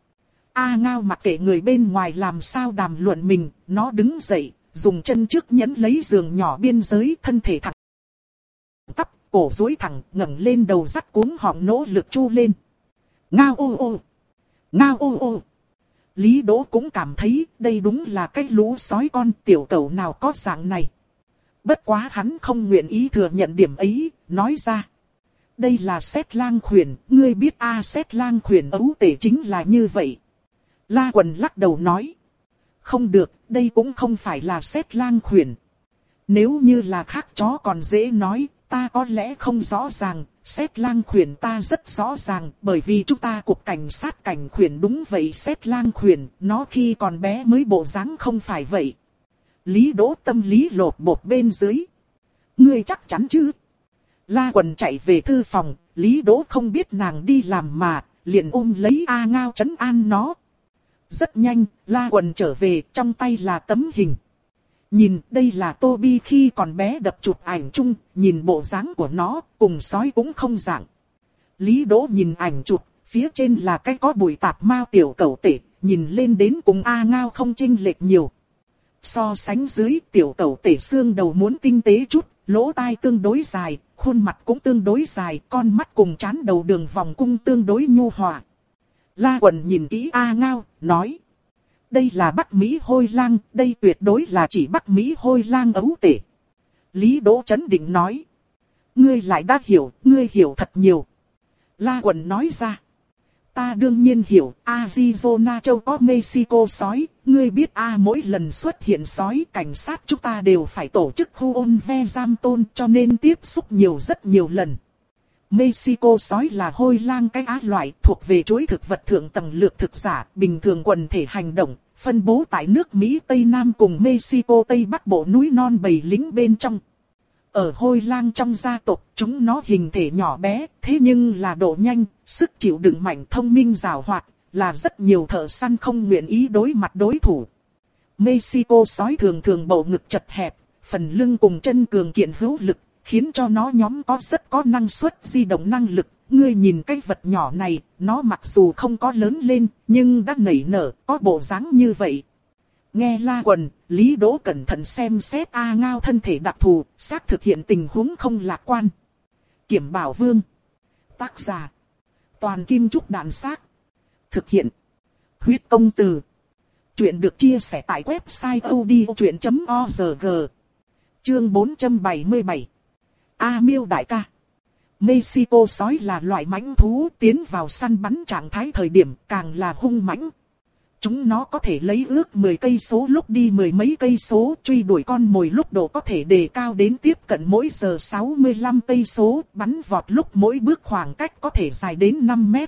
A Ngao mặc kệ người bên ngoài làm sao đàm luận mình, nó đứng dậy, dùng chân trước nhấn lấy giường nhỏ biên giới, thân thể thẳng tắp, cổ duỗi thẳng, ngẩng lên đầu dắt cuống họng nỗ lực chu lên. Ngao ô ô! Ngao ô ô! Lý Đỗ cũng cảm thấy đây đúng là cái lũ sói con, tiểu cẩu nào có dạng này. Bất quá hắn không nguyện ý thừa nhận điểm ấy, nói ra. Đây là Sét Lang khuyển, ngươi biết a à, Sét Lang khuyển ấu tể chính là như vậy. La Quần lắc đầu nói. Không được, đây cũng không phải là Sét Lang khuyển. Nếu như là khác chó còn dễ nói, ta có lẽ không rõ ràng. Sét Lang khuyển ta rất rõ ràng, bởi vì chúng ta cục cảnh sát cảnh khuyển đúng vậy. Sét Lang khuyển, nó khi còn bé mới bộ dáng không phải vậy. Lý Đỗ tâm lý lột bột bên dưới. Ngươi chắc chắn chứ? La Quần chạy về thư phòng, Lý Đỗ không biết nàng đi làm mà, liền ôm lấy A Ngao trấn an nó. Rất nhanh, La Quần trở về, trong tay là tấm hình. Nhìn, đây là Toby khi còn bé đập chụp ảnh chung, nhìn bộ dáng của nó, cùng sói cũng không dạng. Lý Đỗ nhìn ảnh chụp, phía trên là cái có bụi tạp mao tiểu cẩu tể, nhìn lên đến cùng A Ngao không chênh lệch nhiều. So sánh dưới, tiểu cẩu tể xương đầu muốn tinh tế chút, lỗ tai tương đối dài, khuôn mặt cũng tương đối dài, con mắt cùng trán đầu đường vòng cung tương đối nhu hòa. La Quần nhìn kỹ A Ngao, nói. Đây là Bắc Mỹ hôi lang, đây tuyệt đối là chỉ Bắc Mỹ hôi lang ấu tể. Lý Đỗ chấn định nói. Ngươi lại đã hiểu, ngươi hiểu thật nhiều. La Quần nói ra. Ta đương nhiên hiểu, Arizona châu có Mexico sói, ngươi biết A mỗi lần xuất hiện sói cảnh sát chúng ta đều phải tổ chức khu ôn ve giam tôn cho nên tiếp xúc nhiều rất nhiều lần. Mexico sói là hôi lang cái á loại thuộc về chuỗi thực vật thượng tầng lược thực giả, bình thường quần thể hành động, phân bố tại nước Mỹ Tây Nam cùng Mexico Tây Bắc bộ núi non bầy lính bên trong. Ở hôi lang trong gia tộc, chúng nó hình thể nhỏ bé, thế nhưng là độ nhanh, sức chịu đựng mạnh, thông minh giàu hoạt, là rất nhiều thợ săn không nguyện ý đối mặt đối thủ. Mexico sói thường thường bầu ngực chật hẹp, phần lưng cùng chân cường kiện hữu lực, khiến cho nó nhóm có rất có năng suất di động năng lực. Ngươi nhìn cái vật nhỏ này, nó mặc dù không có lớn lên, nhưng đã nảy nở, có bộ dáng như vậy. Nghe La Quần, Lý Đỗ cẩn thận xem xét A Ngao thân thể đặc thù, xác thực hiện tình huống không lạc quan. Kiểm Bảo Vương. Tác giả. Toàn Kim Trúc Đạn Xác. Thực hiện. Huyết Công Từ. Chuyện được chia sẻ tại website odchuyện chấm org. Chương bốn trăm bảy mươi bảy. A Miêu đại ca. Mexico sói là loại mãnh thú, tiến vào săn bắn trạng thái thời điểm càng là hung mãnh. Chúng nó có thể lấy ước mười cây số lúc đi mười mấy cây số, truy đuổi con mồi lúc độ có thể đề cao đến tiếp cận mỗi giờ sáu mươi lăm cây số, bắn vọt lúc mỗi bước khoảng cách có thể dài đến năm mét.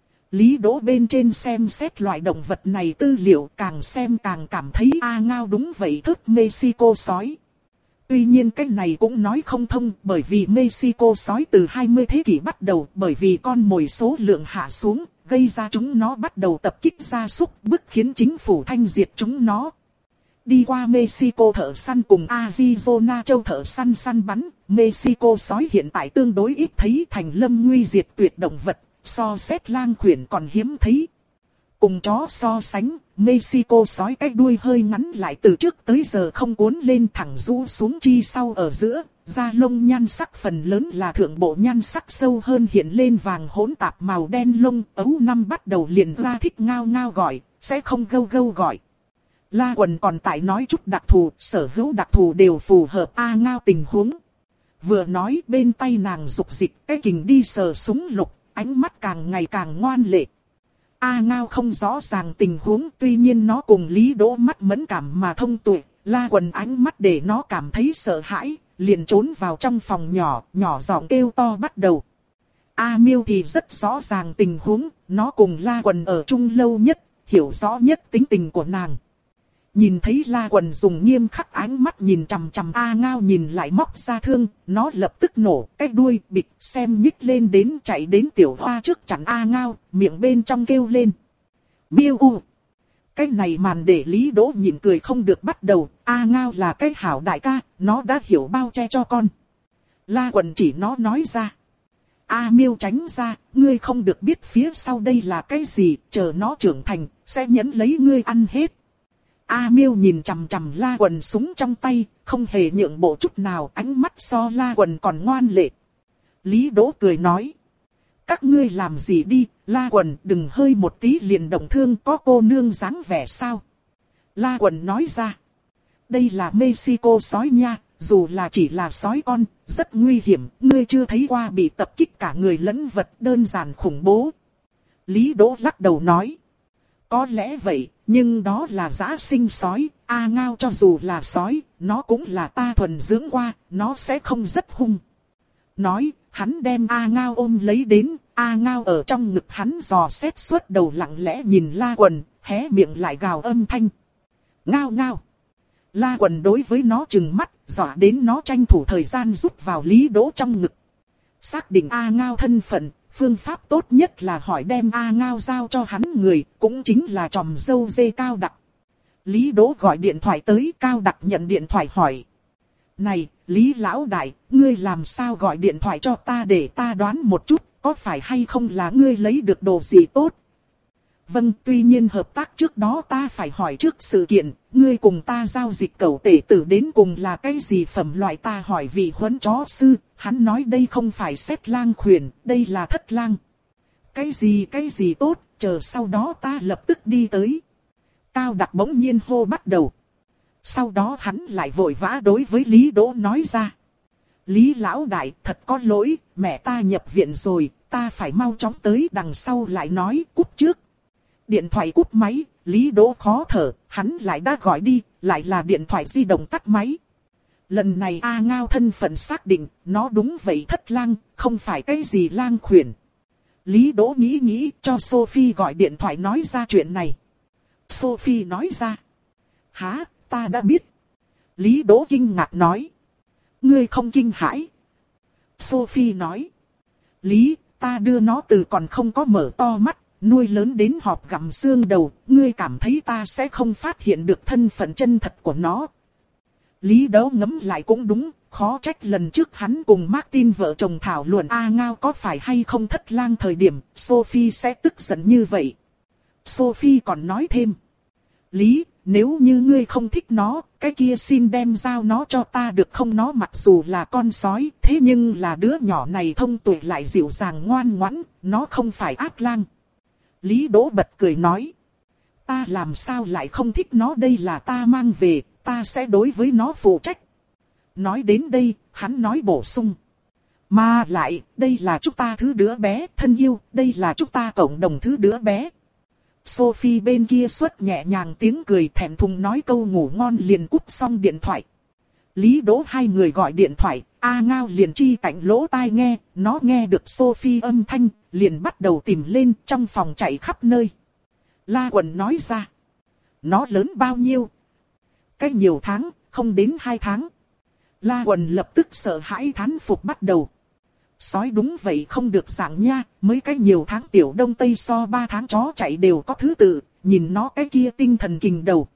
Lý Đỗ bên trên xem xét loại động vật này tư liệu, càng xem càng cảm thấy A Ngao đúng vậy thức Mexico sói. Tuy nhiên cái này cũng nói không thông, bởi vì Mexico sói từ hai mươi thế kỷ bắt đầu, bởi vì con mồi số lượng hạ xuống, gây ra chúng nó bắt đầu tập kích gia súc, bức khiến chính phủ thanh diệt chúng nó. Đi qua Mexico thợ săn cùng Arizona châu thợ săn săn bắn, Mexico sói hiện tại tương đối ít thấy, thành lâm nguy diệt tuyệt động vật, so xét lang khuyển còn hiếm thấy. Cùng chó so sánh, Mexico sói cái đuôi hơi ngắn lại, từ trước tới giờ không cuốn lên thẳng rũ xuống chi sau ở giữa, da lông nhan sắc phần lớn là thượng bộ nhan sắc sâu hơn hiện lên vàng hỗn tạp màu đen lông, ấu năm bắt đầu liền ra thích ngao ngao gọi, sẽ không gâu gâu gọi. La Quần còn tại nói chút đặc thù, sở hữu đặc thù đều phù hợp A Ngao tình huống. Vừa nói bên tay nàng dục dịch cái kình đi sờ súng lục, ánh mắt càng ngày càng ngoan lệ. A Ngao không rõ ràng tình huống, tuy nhiên nó cùng Lý Đỗ mắt mẫn cảm mà thông tuệ, La Quần ánh mắt để nó cảm thấy sợ hãi, liền trốn vào trong phòng nhỏ, nhỏ giọng kêu to bắt đầu. A Miêu thì rất rõ ràng tình huống, nó cùng La Quần ở chung lâu nhất, hiểu rõ nhất tính tình của nàng. Nhìn thấy La Quần dùng nghiêm khắc ánh mắt nhìn chằm chằm A Ngao, nhìn lại móc ra thương, nó lập tức nổ cái đuôi bịch, xem nhích lên đến chạy đến tiểu hoa trước chặn A Ngao, miệng bên trong kêu lên. Miêu u. Cái này màn để Lý Đỗ nhịn cười không được bắt đầu, A Ngao là cái hảo đại ca, nó đã hiểu bao che cho con. La Quần chỉ nó nói ra. A Miêu tránh ra, ngươi không được biết phía sau đây là cái gì, chờ nó trưởng thành, sẽ nhẫn lấy ngươi ăn hết. A Miêu nhìn chằm chằm La Quần súng trong tay, không hề nhượng bộ chút nào, ánh mắt so La Quần còn ngoan lệ. Lý Đỗ cười nói. Các ngươi làm gì đi, La Quần đừng hơi một tí liền động thương, có cô nương dáng vẻ sao. La Quần nói ra. Đây là Mexico sói nha, dù là chỉ là sói con, rất nguy hiểm, ngươi chưa thấy qua bị tập kích cả người lẫn vật, đơn giản khủng bố. Lý Đỗ lắc đầu nói. Có lẽ vậy, nhưng đó là dã sinh sói, A Ngao cho dù là sói, nó cũng là ta thuần dưỡng qua, nó sẽ không rất hung. Nói, hắn đem A Ngao ôm lấy đến, A Ngao ở trong ngực hắn dò xét suốt đầu lặng lẽ nhìn La Quần, hé miệng lại gào âm thanh. Ngao ngao. La Quần đối với nó trừng mắt, dọa đến nó tranh thủ thời gian rút vào Lý Đỗ trong ngực. Xác định A Ngao thân phận, phương pháp tốt nhất là hỏi đem A Ngao giao cho hắn người, cũng chính là tròm dâu dê Cao Đặc. Lý Đỗ gọi điện thoại tới, Cao Đặc nhận điện thoại hỏi. Này, Lý Lão Đại, ngươi làm sao gọi điện thoại cho ta để ta đoán một chút, có phải hay không là ngươi lấy được đồ gì tốt? Vâng, tuy nhiên hợp tác trước đó ta phải hỏi trước sự kiện, ngươi cùng ta giao dịch cẩu tể tử đến cùng là cái gì phẩm loại, ta hỏi vị huấn chó sư, hắn nói đây không phải xét lang khuyển, đây là thất lang. Cái gì cái gì tốt, chờ sau đó ta lập tức đi tới. Cao Đặc bỗng nhiên hô bắt đầu. Sau đó hắn lại vội vã đối với Lý Đỗ nói ra. Lý lão đại, thật có lỗi, mẹ ta nhập viện rồi, ta phải mau chóng tới, đằng sau lại nói cúp trước. Điện thoại cúp máy, Lý Đỗ khó thở, hắn lại đã gọi đi, lại là điện thoại di động tắt máy. Lần này A Ngao thân phận xác định, nó đúng vậy thất lang, không phải cái gì lang khuyển. Lý Đỗ nghĩ nghĩ cho Sophie gọi điện thoại nói ra chuyện này. Sophie nói ra. Hả, ta đã biết. Lý Đỗ kinh ngạc nói. Ngươi không kinh hãi. Sophie nói. Lý, ta đưa nó từ còn không có mở to mắt, nuôi lớn đến họp gặm xương đầu, ngươi cảm thấy ta sẽ không phát hiện được thân phận chân thật của nó. Lý Đỗ ngẫm lại cũng đúng, khó trách lần trước hắn cùng Martin vợ chồng thảo luận A Ngao có phải hay không thất lang thời điểm, Sophie sẽ tức giận như vậy. Sophie còn nói thêm. Lý, nếu như ngươi không thích nó, cái kia xin đem giao nó cho ta được không? Nó mặc dù là con sói, thế nhưng là đứa nhỏ này thông tuệ lại dịu dàng ngoan ngoãn, nó không phải ác lang. Lý Đỗ bật cười nói. Ta làm sao lại không thích nó, đây là ta mang về, ta sẽ đối với nó phụ trách. Nói đến đây, hắn nói bổ sung. Mà lại, đây là chúng ta thứ đứa bé, thân yêu, đây là chúng ta cộng đồng thứ đứa bé. Sophie bên kia xuất nhẹ nhàng tiếng cười thẹn thùng nói câu ngủ ngon liền cúp xong điện thoại. Lý Đỗ hai người gọi điện thoại, A Ngao liền chi cạnh lỗ tai nghe, nó nghe được Sophie âm thanh, liền bắt đầu tìm lên trong phòng chạy khắp nơi. La Quần nói ra. Nó lớn bao nhiêu? Cái nhiều tháng, không đến hai tháng. La Quần lập tức sợ hãi thán phục bắt đầu. Sói đúng vậy không được dạng nha, mới cái nhiều tháng tiểu đông tây so ba tháng chó chạy đều có thứ tự, nhìn nó cái kia tinh thần kình đầu.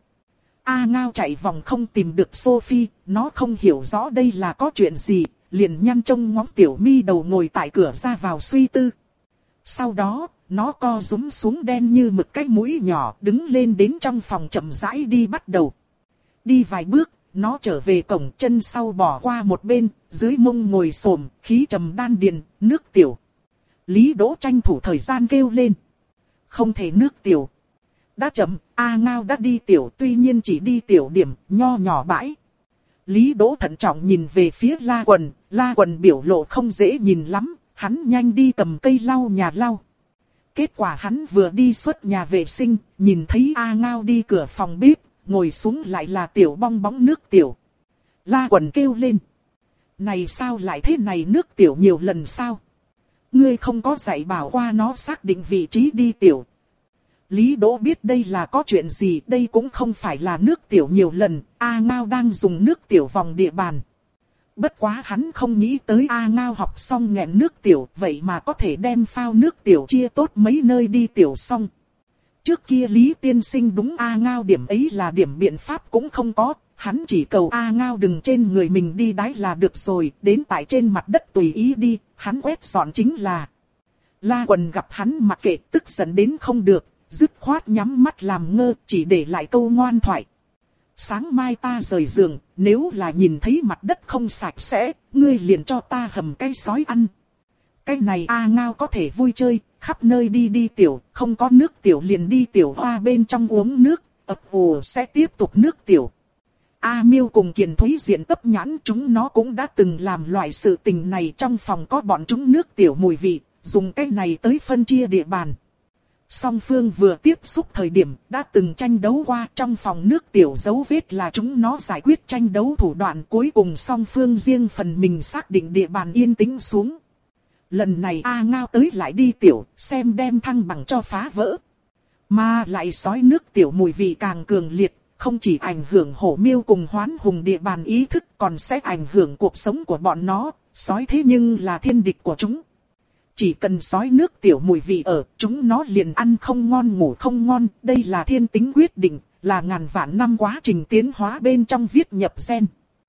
A Ngao chạy vòng không tìm được Sophie, nó không hiểu rõ đây là có chuyện gì, liền nhăn trông ngóng tiểu mi đầu ngồi tại cửa ra vào suy tư. Sau đó, nó co rúm xuống đen như mực cái mũi nhỏ, đứng lên đến trong phòng chậm rãi đi bắt đầu. Đi vài bước, nó trở về cổng, chân sau bỏ qua một bên, dưới mông ngồi xổm, khí trầm đan điền, nước tiểu. Lý Đỗ tranh thủ thời gian kêu lên. Không thể nước tiểu. Đã chậm, A Ngao đã đi tiểu, tuy nhiên chỉ đi tiểu điểm, nho nhỏ bãi. Lý Đỗ thận trọng nhìn về phía La Quần, La Quần biểu lộ không dễ nhìn lắm, hắn nhanh đi cầm cây lau nhà lau. Kết quả hắn vừa đi xuất nhà vệ sinh, nhìn thấy A Ngao đi cửa phòng bếp, ngồi xuống lại là tiểu bong bóng nước tiểu. La Quần kêu lên. Này sao lại thế này, nước tiểu nhiều lần sao? Ngươi không có dạy bảo qua nó xác định vị trí đi tiểu. Lý Đỗ biết đây là có chuyện gì, đây cũng không phải là nước tiểu nhiều lần, A Ngao đang dùng nước tiểu vòng địa bàn. Bất quá hắn không nghĩ tới A Ngao học xong nghẹn nước tiểu, vậy mà có thể đem phao nước tiểu chia tốt mấy nơi đi tiểu xong. Trước kia Lý Tiên Sinh đúng A Ngao điểm ấy là điểm biện pháp cũng không có, hắn chỉ cầu A Ngao đừng trên người mình đi đái là được rồi, đến tại trên mặt đất tùy ý đi, hắn quét dọn chính là. La Quần gặp hắn mặc kệ tức giận đến không được, dứt khoát nhắm mắt làm ngơ, chỉ để lại câu ngoan thoại. Sáng mai ta rời giường, nếu là nhìn thấy mặt đất không sạch sẽ, ngươi liền cho ta hầm cái sói ăn. Cái này A Ngao có thể vui chơi, khắp nơi đi đi tiểu, không có nước tiểu liền đi tiểu hoa bên trong uống nước, ập ồ sẽ tiếp tục nước tiểu. A Miêu cùng Kiền Thúy Diện tấp nhãn, chúng nó cũng đã từng làm loại sự tình này, trong phòng có bọn chúng nước tiểu mùi vị, dùng cái này tới phân chia địa bàn. Song phương vừa tiếp xúc thời điểm đã từng tranh đấu qua, trong phòng nước tiểu dấu vết là chúng nó giải quyết tranh đấu thủ đoạn, cuối cùng song phương riêng phần mình xác định địa bàn yên tĩnh xuống. Lần này A Ngao tới lại đi tiểu, xem đem thăng bằng cho phá vỡ. Mà lại sói nước tiểu mùi vị càng cường liệt, không chỉ ảnh hưởng hổ miêu cùng hoán hùng địa bàn ý thức, còn sẽ ảnh hưởng cuộc sống của bọn nó, sói thế nhưng là thiên địch của chúng. Chỉ cần sói nước tiểu mùi vị ở, chúng nó liền ăn không ngon ngủ không ngon, đây là thiên tính quyết định, là ngàn vạn năm quá trình tiến hóa bên trong viết nhập gen.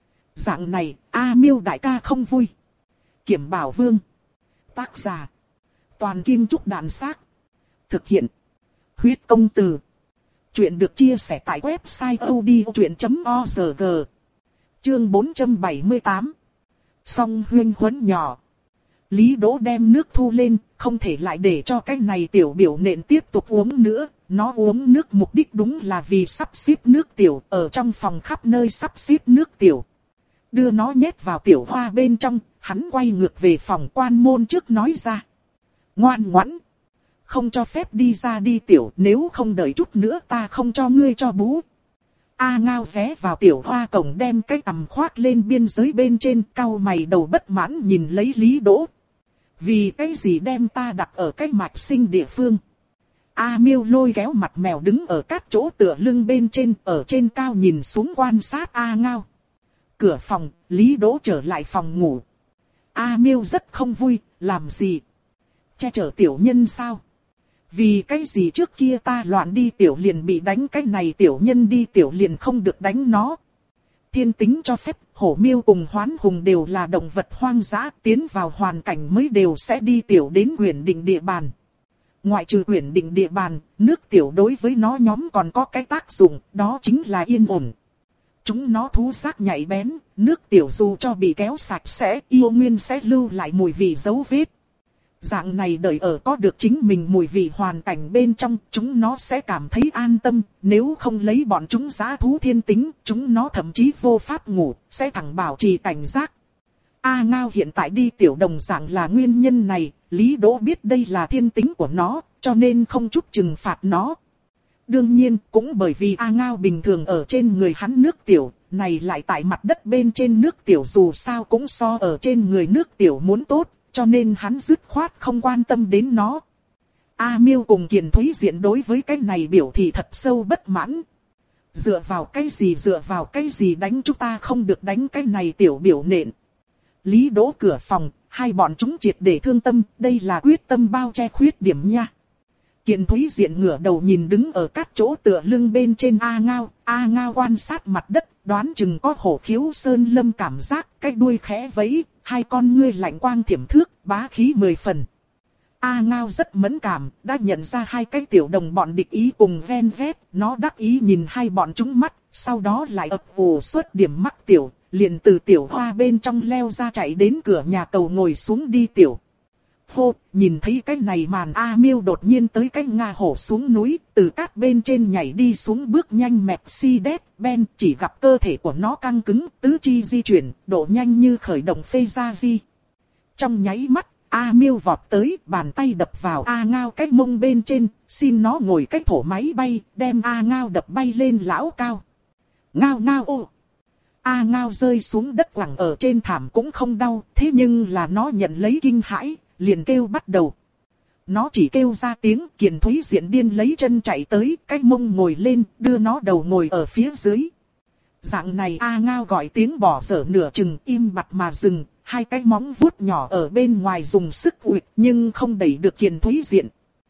Dạng này, A Miêu đại ca không vui. Kiểm Bảo Vương. Tác giả. Toàn Kim Trúc Đạn Xác. Thực hiện. Huyết Công Từ. Chuyện được chia sẻ tại website odchuyện chấm org. Chương bốn trăm bảy mươi tám. Song huyên huấn nhỏ. Lý Đỗ đem nước thu lên, không thể lại để cho cái này tiểu biểu nện tiếp tục uống nữa. Nó uống nước mục đích đúng là vì sắp xếp nước tiểu, ở trong phòng khắp nơi sắp xếp nước tiểu. Đưa nó nhét vào tiểu hoa bên trong, hắn quay ngược về phòng quan môn trước nói ra. Ngoan ngoãn. Không cho phép đi ra đi tiểu, nếu không đợi chút nữa ta không cho ngươi cho bú. A Ngao ghé vào tiểu hoa cổng đem cái tằm khoác lên biên giới bên trên, cau mày đầu bất mãn nhìn lấy Lý Đỗ. Vì cái gì đem ta đặt ở cái mạch sinh địa phương? A Miêu lôi kéo mặt mèo đứng ở các chỗ tựa lưng bên trên, ở trên cao nhìn xuống quan sát A Ngao. Cửa phòng, Lý Đỗ trở lại phòng ngủ. A Miêu rất không vui, làm gì? Che chở tiểu nhân sao? Vì cái gì trước kia ta loạn đi tiểu liền bị đánh, cái này tiểu nhân đi tiểu liền không được đánh nó. Thiên tính cho phép, hổ miêu cùng hoán hùng đều là động vật hoang dã, tiến vào hoàn cảnh mới đều sẽ đi tiểu đến quyển định địa bàn. Ngoại trừ quyển định địa bàn, nước tiểu đối với nó nhóm còn có cái tác dụng, đó chính là yên ổn. Chúng nó thú giác nhạy bén, nước tiểu dù cho bị kéo sạch sẽ, yêu nguyên sẽ lưu lại mùi vị dấu vết. Dạng này đợi ở có được chính mình mùi vị hoàn cảnh bên trong, chúng nó sẽ cảm thấy an tâm, nếu không lấy bọn chúng dã thú thiên tính, chúng nó thậm chí vô pháp ngủ, sẽ thẳng bảo trì cảnh giác. A Ngao hiện tại đi tiểu đồng dạng là nguyên nhân này, Lý Đỗ biết đây là thiên tính của nó, cho nên không chút trừng phạt nó. Đương nhiên, cũng bởi vì A Ngao bình thường ở trên người hắn nước tiểu, này lại tại mặt đất bên trên nước tiểu dù sao cũng so ở trên người nước tiểu muốn tốt, cho nên hắn dứt khoát không quan tâm đến nó. A Miêu cùng Kiền Thúy Diện đối với cái này biểu thị thật sâu bất mãn. Dựa vào cái gì dựa vào cái gì đánh chúng ta không được đánh cái này tiểu biểu nện. Lý Đỗ cửa phòng, hai bọn chúng triệt để thương tâm, đây là quyết tâm bao che khuyết điểm nha. Kiền Thúy Diện ngửa đầu nhìn đứng ở các chỗ tựa lưng bên trên A Ngao, A Ngao quan sát mặt đất, đoán chừng có hổ khiếu sơn lâm cảm giác, cái đuôi khẽ vẫy, hai con ngươi lạnh quang thiểm thước, bá khí mười phần. A Ngao rất mẫn cảm, đã nhận ra hai cái tiểu đồng bọn địch ý cùng ven vét, nó đắc ý nhìn hai bọn chúng mắt, sau đó lại ập ồ xuất điểm mắc tiểu, liền từ tiểu hoa bên trong leo ra chạy đến cửa nhà cầu ngồi xuống đi tiểu. Hô, nhìn thấy cái này màn A Miêu đột nhiên tới cái Nga hổ xuống núi, từ cát bên trên nhảy đi xuống bước nhanh Mercedes-Benz, chỉ gặp cơ thể của nó căng cứng, tứ chi di chuyển, độ nhanh như khởi động phê ra di. Trong nháy mắt, A Miêu vọt tới, bàn tay đập vào A Ngao cái mông bên trên, xin nó ngồi cái thổ máy bay, đem A Ngao đập bay lên lão cao. Ngao ngao ô! A Ngao rơi xuống đất quẳng ở trên thảm cũng không đau, thế nhưng là nó nhận lấy kinh hãi, liền kêu bắt đầu. Nó chỉ kêu ra tiếng, Kiền Thúy Diện điên lấy chân chạy tới, cái mông ngồi lên, đưa nó đầu ngồi ở phía dưới. Dạng này A Ngao gọi tiếng bỏ dở nửa chừng, im bặt mà dừng, hai cái móng vuốt nhỏ ở bên ngoài dùng sức uỵt nhưng không đẩy được Kiền Thúy Diện.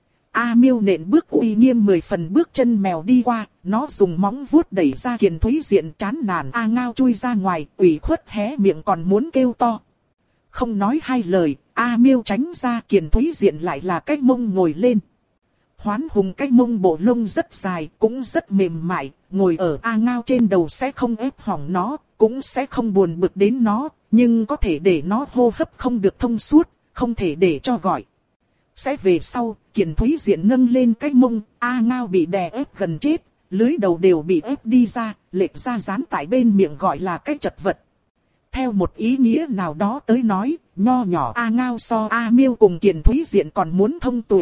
A Miêu nện bước uy nghiêm mười phần bước chân mèo đi qua, nó dùng móng vuốt đẩy ra Kiền Thúy Diện chán nản. A Ngao chui ra ngoài, ủy khuất hé miệng còn muốn kêu to. Không nói hai lời, A Miêu tránh ra, Kiền Thúy Diện lại là cái mông ngồi lên. Hoán hùng cái mông bộ lông rất dài, cũng rất mềm mại, ngồi ở A Ngao trên đầu sẽ không ép hỏng nó, cũng sẽ không buồn bực đến nó, nhưng có thể để nó hô hấp không được thông suốt, không thể để cho gọi. Sẽ về sau, Kiền Thúy Diện nâng lên cái mông, A Ngao bị đè ép gần chết, lưới đầu đều bị ép đi ra, lệch ra dán tại bên miệng gọi là cái chật vật. Theo một ý nghĩa nào đó tới nói, nho nhỏ A Ngao so A Miêu cùng Kiền Thúy Diện còn muốn thông tuệ.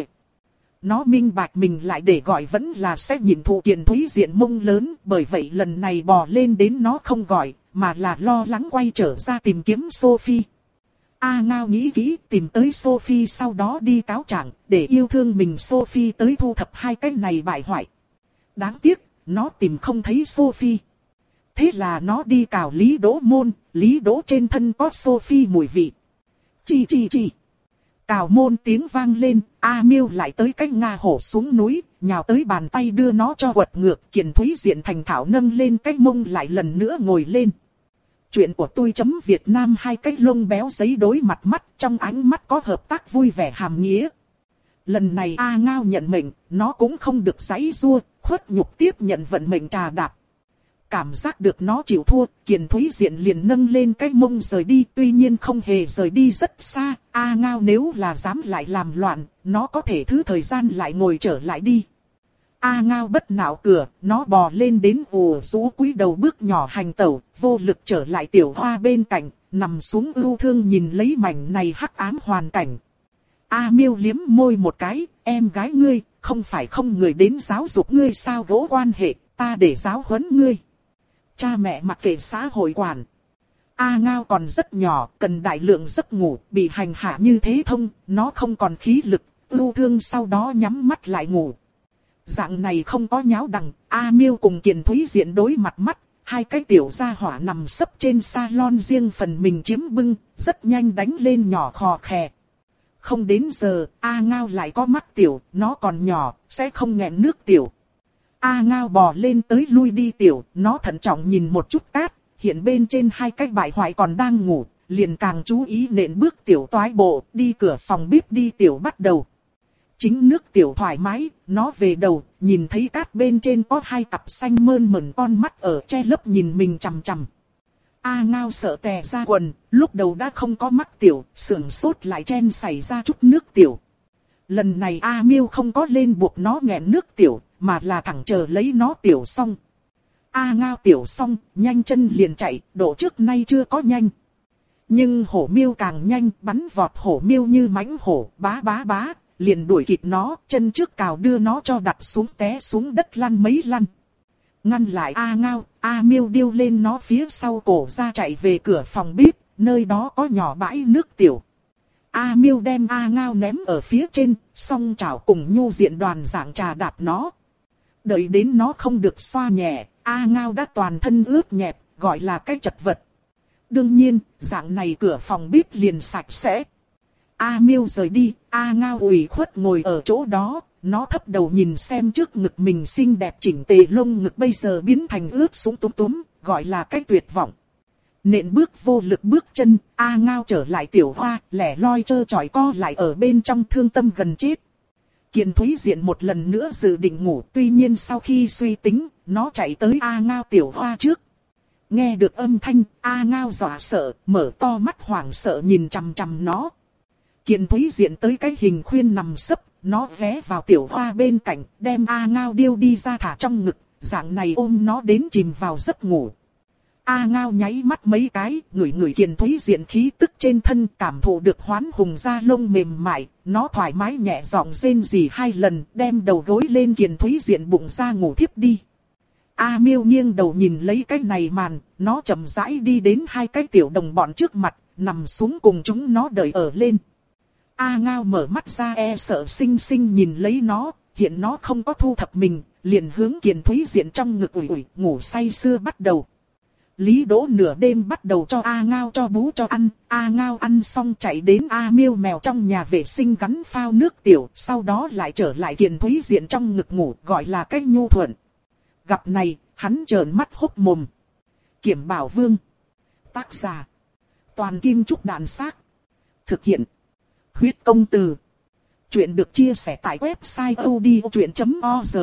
Nó minh bạch mình lại để gọi vẫn là sẽ nhìn thụ Kiền Thúy Diện mông lớn, bởi vậy lần này bò lên đến nó không gọi, mà là lo lắng quay trở ra tìm kiếm Sophie. A Ngao nghĩ kỹ tìm tới Sophie sau đó đi cáo trạng, để yêu thương mình Sophie tới thu thập hai cái này bại hoại. Đáng tiếc, nó tìm không thấy Sophie. Thế là nó đi cào Lý Đỗ môn, Lý Đỗ trên thân có Sophie mùi vị. Chi chi chi. Cào môn tiếng vang lên, A Miêu lại tới cái Nga hổ xuống núi, nhào tới bàn tay đưa nó cho quật ngược. Kiền Thúy Diện thành thạo nâng lên cái mông lại lần nữa ngồi lên. Chuyện của tôi chấm Việt Nam hai cái lông béo giấy đối mặt mắt, trong ánh mắt có hợp tác vui vẻ hàm nghĩa. Lần này A Ngao nhận mệnh, nó cũng không được giãy giụa, khuất nhục tiếp nhận vận mệnh trà đạp. Cảm giác được nó chịu thua, Kiền Thúy Diện liền nâng lên cái mông rời đi, tuy nhiên không hề rời đi rất xa. A Ngao nếu là dám lại làm loạn, nó có thể thứ thời gian lại ngồi trở lại đi. A Ngao bất nạo cửa, nó bò lên đến ù rũ cúi đầu bước nhỏ hành tẩu, vô lực trở lại Tiểu Hoa bên cạnh, nằm xuống ưu thương nhìn lấy mảnh này hắc ám hoàn cảnh. A Miêu liếm môi một cái, em gái ngươi, không phải không người đến giáo dục ngươi sao gỗ quan hệ, ta để giáo huấn ngươi. Cha mẹ mặc kệ xã hội quản. A Ngao còn rất nhỏ, cần đại lượng giấc ngủ, bị hành hạ như thế thông, nó không còn khí lực, ưu thương sau đó nhắm mắt lại ngủ. Dạng này không có nháo đằng, A Miêu cùng Kiền Thúy Diện đối mặt mắt, hai cái tiểu gia hỏa nằm sấp trên salon riêng phần mình chiếm bưng, rất nhanh đánh lên nhỏ khò khè. Không đến giờ, A Ngao lại có mắc tiểu, nó còn nhỏ, sẽ không nghẹn nước tiểu. A Ngao bò lên tới lui đi tiểu, nó thận trọng nhìn một chút cát, hiện bên trên hai cái bại hoại còn đang ngủ, liền càng chú ý nện bước tiểu toái bộ, đi cửa phòng bếp đi tiểu bắt đầu. Chính nước tiểu thoải mái, nó về đầu, nhìn thấy cát bên trên có hai cặp xanh mơn mởn con mắt ở che lấp nhìn mình chằm chằm. A Ngao sợ tè ra quần, lúc đầu đã không có mắc tiểu, sưởng sốt lại chen xảy ra chút nước tiểu. Lần này A Miêu không có lên buộc nó nghẹn nước tiểu, mà là thẳng chờ lấy nó tiểu xong. A Ngao tiểu xong, nhanh chân liền chạy, độ trước nay chưa có nhanh. Nhưng hổ miêu càng nhanh, bắn vọt hổ miêu như mãnh hổ, bá bá bá, liền đuổi kịp nó, chân trước cào đưa nó cho đặt xuống té xuống đất lăn mấy lăn. Ngăn lại A Ngao, A Miêu điêu lên nó phía sau cổ ra chạy về cửa phòng bếp, nơi đó có nhỏ bãi nước tiểu. A Miêu đem A Ngao ném ở phía trên, song chảo cùng nhu diện đoàn dạng trà đạp nó. Đợi đến nó không được xoa nhẹ, A Ngao đã toàn thân ướt nhẹp, gọi là cái chật vật. Đương nhiên, dạng này cửa phòng bếp liền sạch sẽ. A Miêu rời đi, A Ngao ủy khuất ngồi ở chỗ đó, nó thấp đầu nhìn xem trước ngực mình xinh đẹp chỉnh tề lông ngực bây giờ biến thành ướt sũng túm túm, gọi là cái tuyệt vọng. Nện bước vô lực bước chân, A Ngao trở lại Tiểu Hoa, lẻ loi trơ trọi co lại ở bên trong thương tâm gần chết. Kiền Thúy Diện một lần nữa dự định ngủ, tuy nhiên sau khi suy tính, nó chạy tới A Ngao Tiểu Hoa trước. Nghe được âm thanh, A Ngao dọa sợ, mở to mắt hoảng sợ nhìn chằm chằm nó. Kiền Thúy Diện tới cái hình khuyên nằm sấp, nó ghé vào Tiểu Hoa bên cạnh, đem A Ngao điêu đi ra thả trong ngực, dạng này ôm nó đến chìm vào giấc ngủ. A Ngao nháy mắt mấy cái, ngửi ngửi Kiền Thúy Diện khí tức trên thân, cảm thụ được hoán hùng da lông mềm mại, nó thoải mái nhẹ giọng rên rỉ hai lần, đem đầu gối lên Kiền Thúy Diện bụng ra ngủ thiếp đi. A Miêu nghiêng đầu nhìn lấy cái này màn, nó chậm rãi đi đến hai cái tiểu đồng bọn trước mặt, nằm xuống cùng chúng nó đợi ở lên. A Ngao mở mắt ra e sợ xinh xinh nhìn lấy nó, hiện nó không có thu thập mình, liền hướng Kiền Thúy Diện trong ngực ủi ủi, ngủ say sưa bắt đầu. Lý Đỗ nửa đêm bắt đầu cho A Ngao cho bú cho ăn, A Ngao ăn xong chạy đến A Miêu mèo trong nhà vệ sinh gắn phao nước tiểu, sau đó lại trở lại Kiền Thúy Diện trong ngực ngủ, gọi là cách nhu thuận. Gặp này, hắn trợn mắt hốc mồm. Kiểm Bảo Vương. Tác giả. Toàn Kim Trúc Đạn Xác. Thực hiện. Huyết Công Từ. Chuyện được chia sẻ tại website odchuyện chấm org.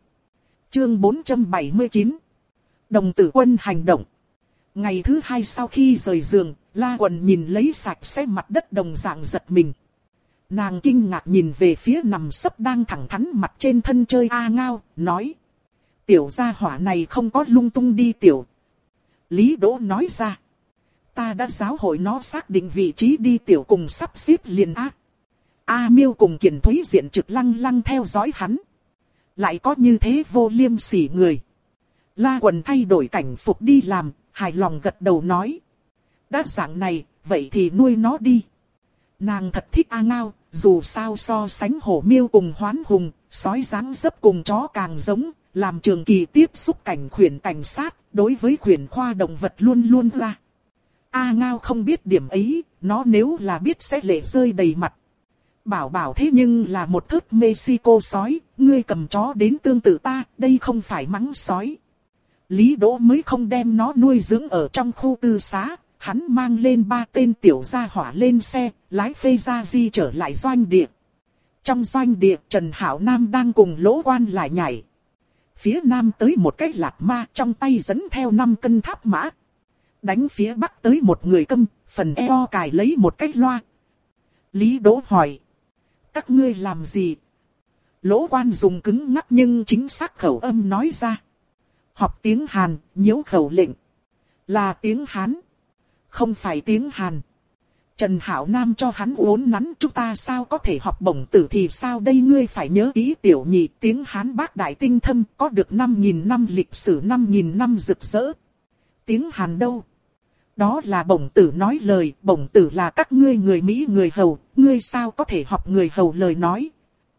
Chương bốn trăm bảy mươi chín. Đồng tử quân hành động. Ngày thứ hai sau khi rời giường, La Quần nhìn lấy sạch sẽ mặt đất đồng dạng giật mình. Nàng kinh ngạc nhìn về phía nằm sấp đang thẳng thắn mặt trên thân chơi A Ngao, nói. Tiểu gia hỏa này không có lung tung đi tiểu. Lý Đỗ nói ra. Ta đã giáo hội nó xác định vị trí đi tiểu cùng sắp xếp liền ác. A Miêu cùng Kiền Thúy Diện trực lăng lăng theo dõi hắn. Lại có như thế vô liêm sỉ người. La Quần thay đổi cảnh phục đi làm, hài lòng gật đầu nói. Đã dạng này, vậy thì nuôi nó đi. Nàng thật thích A Ngao, dù sao so sánh hổ miêu cùng hoán hùng, sói dáng dấp cùng chó càng giống, làm trường kỳ tiếp xúc cảnh khuyển cảnh sát, đối với khuyển khoa động vật luôn luôn ra. A Ngao không biết điểm ấy, nó nếu là biết sẽ lệ rơi đầy mặt. Bảo bảo thế nhưng là một thớt Mexico sói, ngươi cầm chó đến tương tự ta, đây không phải mắng sói. Lý Đỗ mới không đem nó nuôi dưỡng ở trong khu tư xá, hắn mang lên ba tên tiểu gia hỏa lên xe, lái phê ra di trở lại doanh địa. Trong doanh địa, Trần Hảo Nam đang cùng Lỗ Quan lại nhảy. Phía nam tới một cái lạt ma trong tay dẫn theo năm cân tháp mã. Đánh phía bắc tới một người câm, phần eo cài lấy một cái loa. Lý Đỗ hỏi. Các ngươi làm gì? Lỗ Quan dùng cứng ngắc nhưng chính xác khẩu âm nói ra. Học tiếng Hàn, nhiễu khẩu lệnh. Là tiếng Hán. Không phải tiếng Hàn. Trần Hảo Nam cho hắn uốn nắn, chúng ta sao có thể học bổng tử thì sao đây, ngươi phải nhớ kỹ tiểu nhị, tiếng Hán bác đại tinh thâm, có được năm nghìn năm lịch sử, năm nghìn năm rực rỡ. Tiếng Hàn đâu? Đó là bổng tử nói lời, bổng tử là các ngươi người Mỹ người hầu, ngươi sao có thể học người hầu lời nói.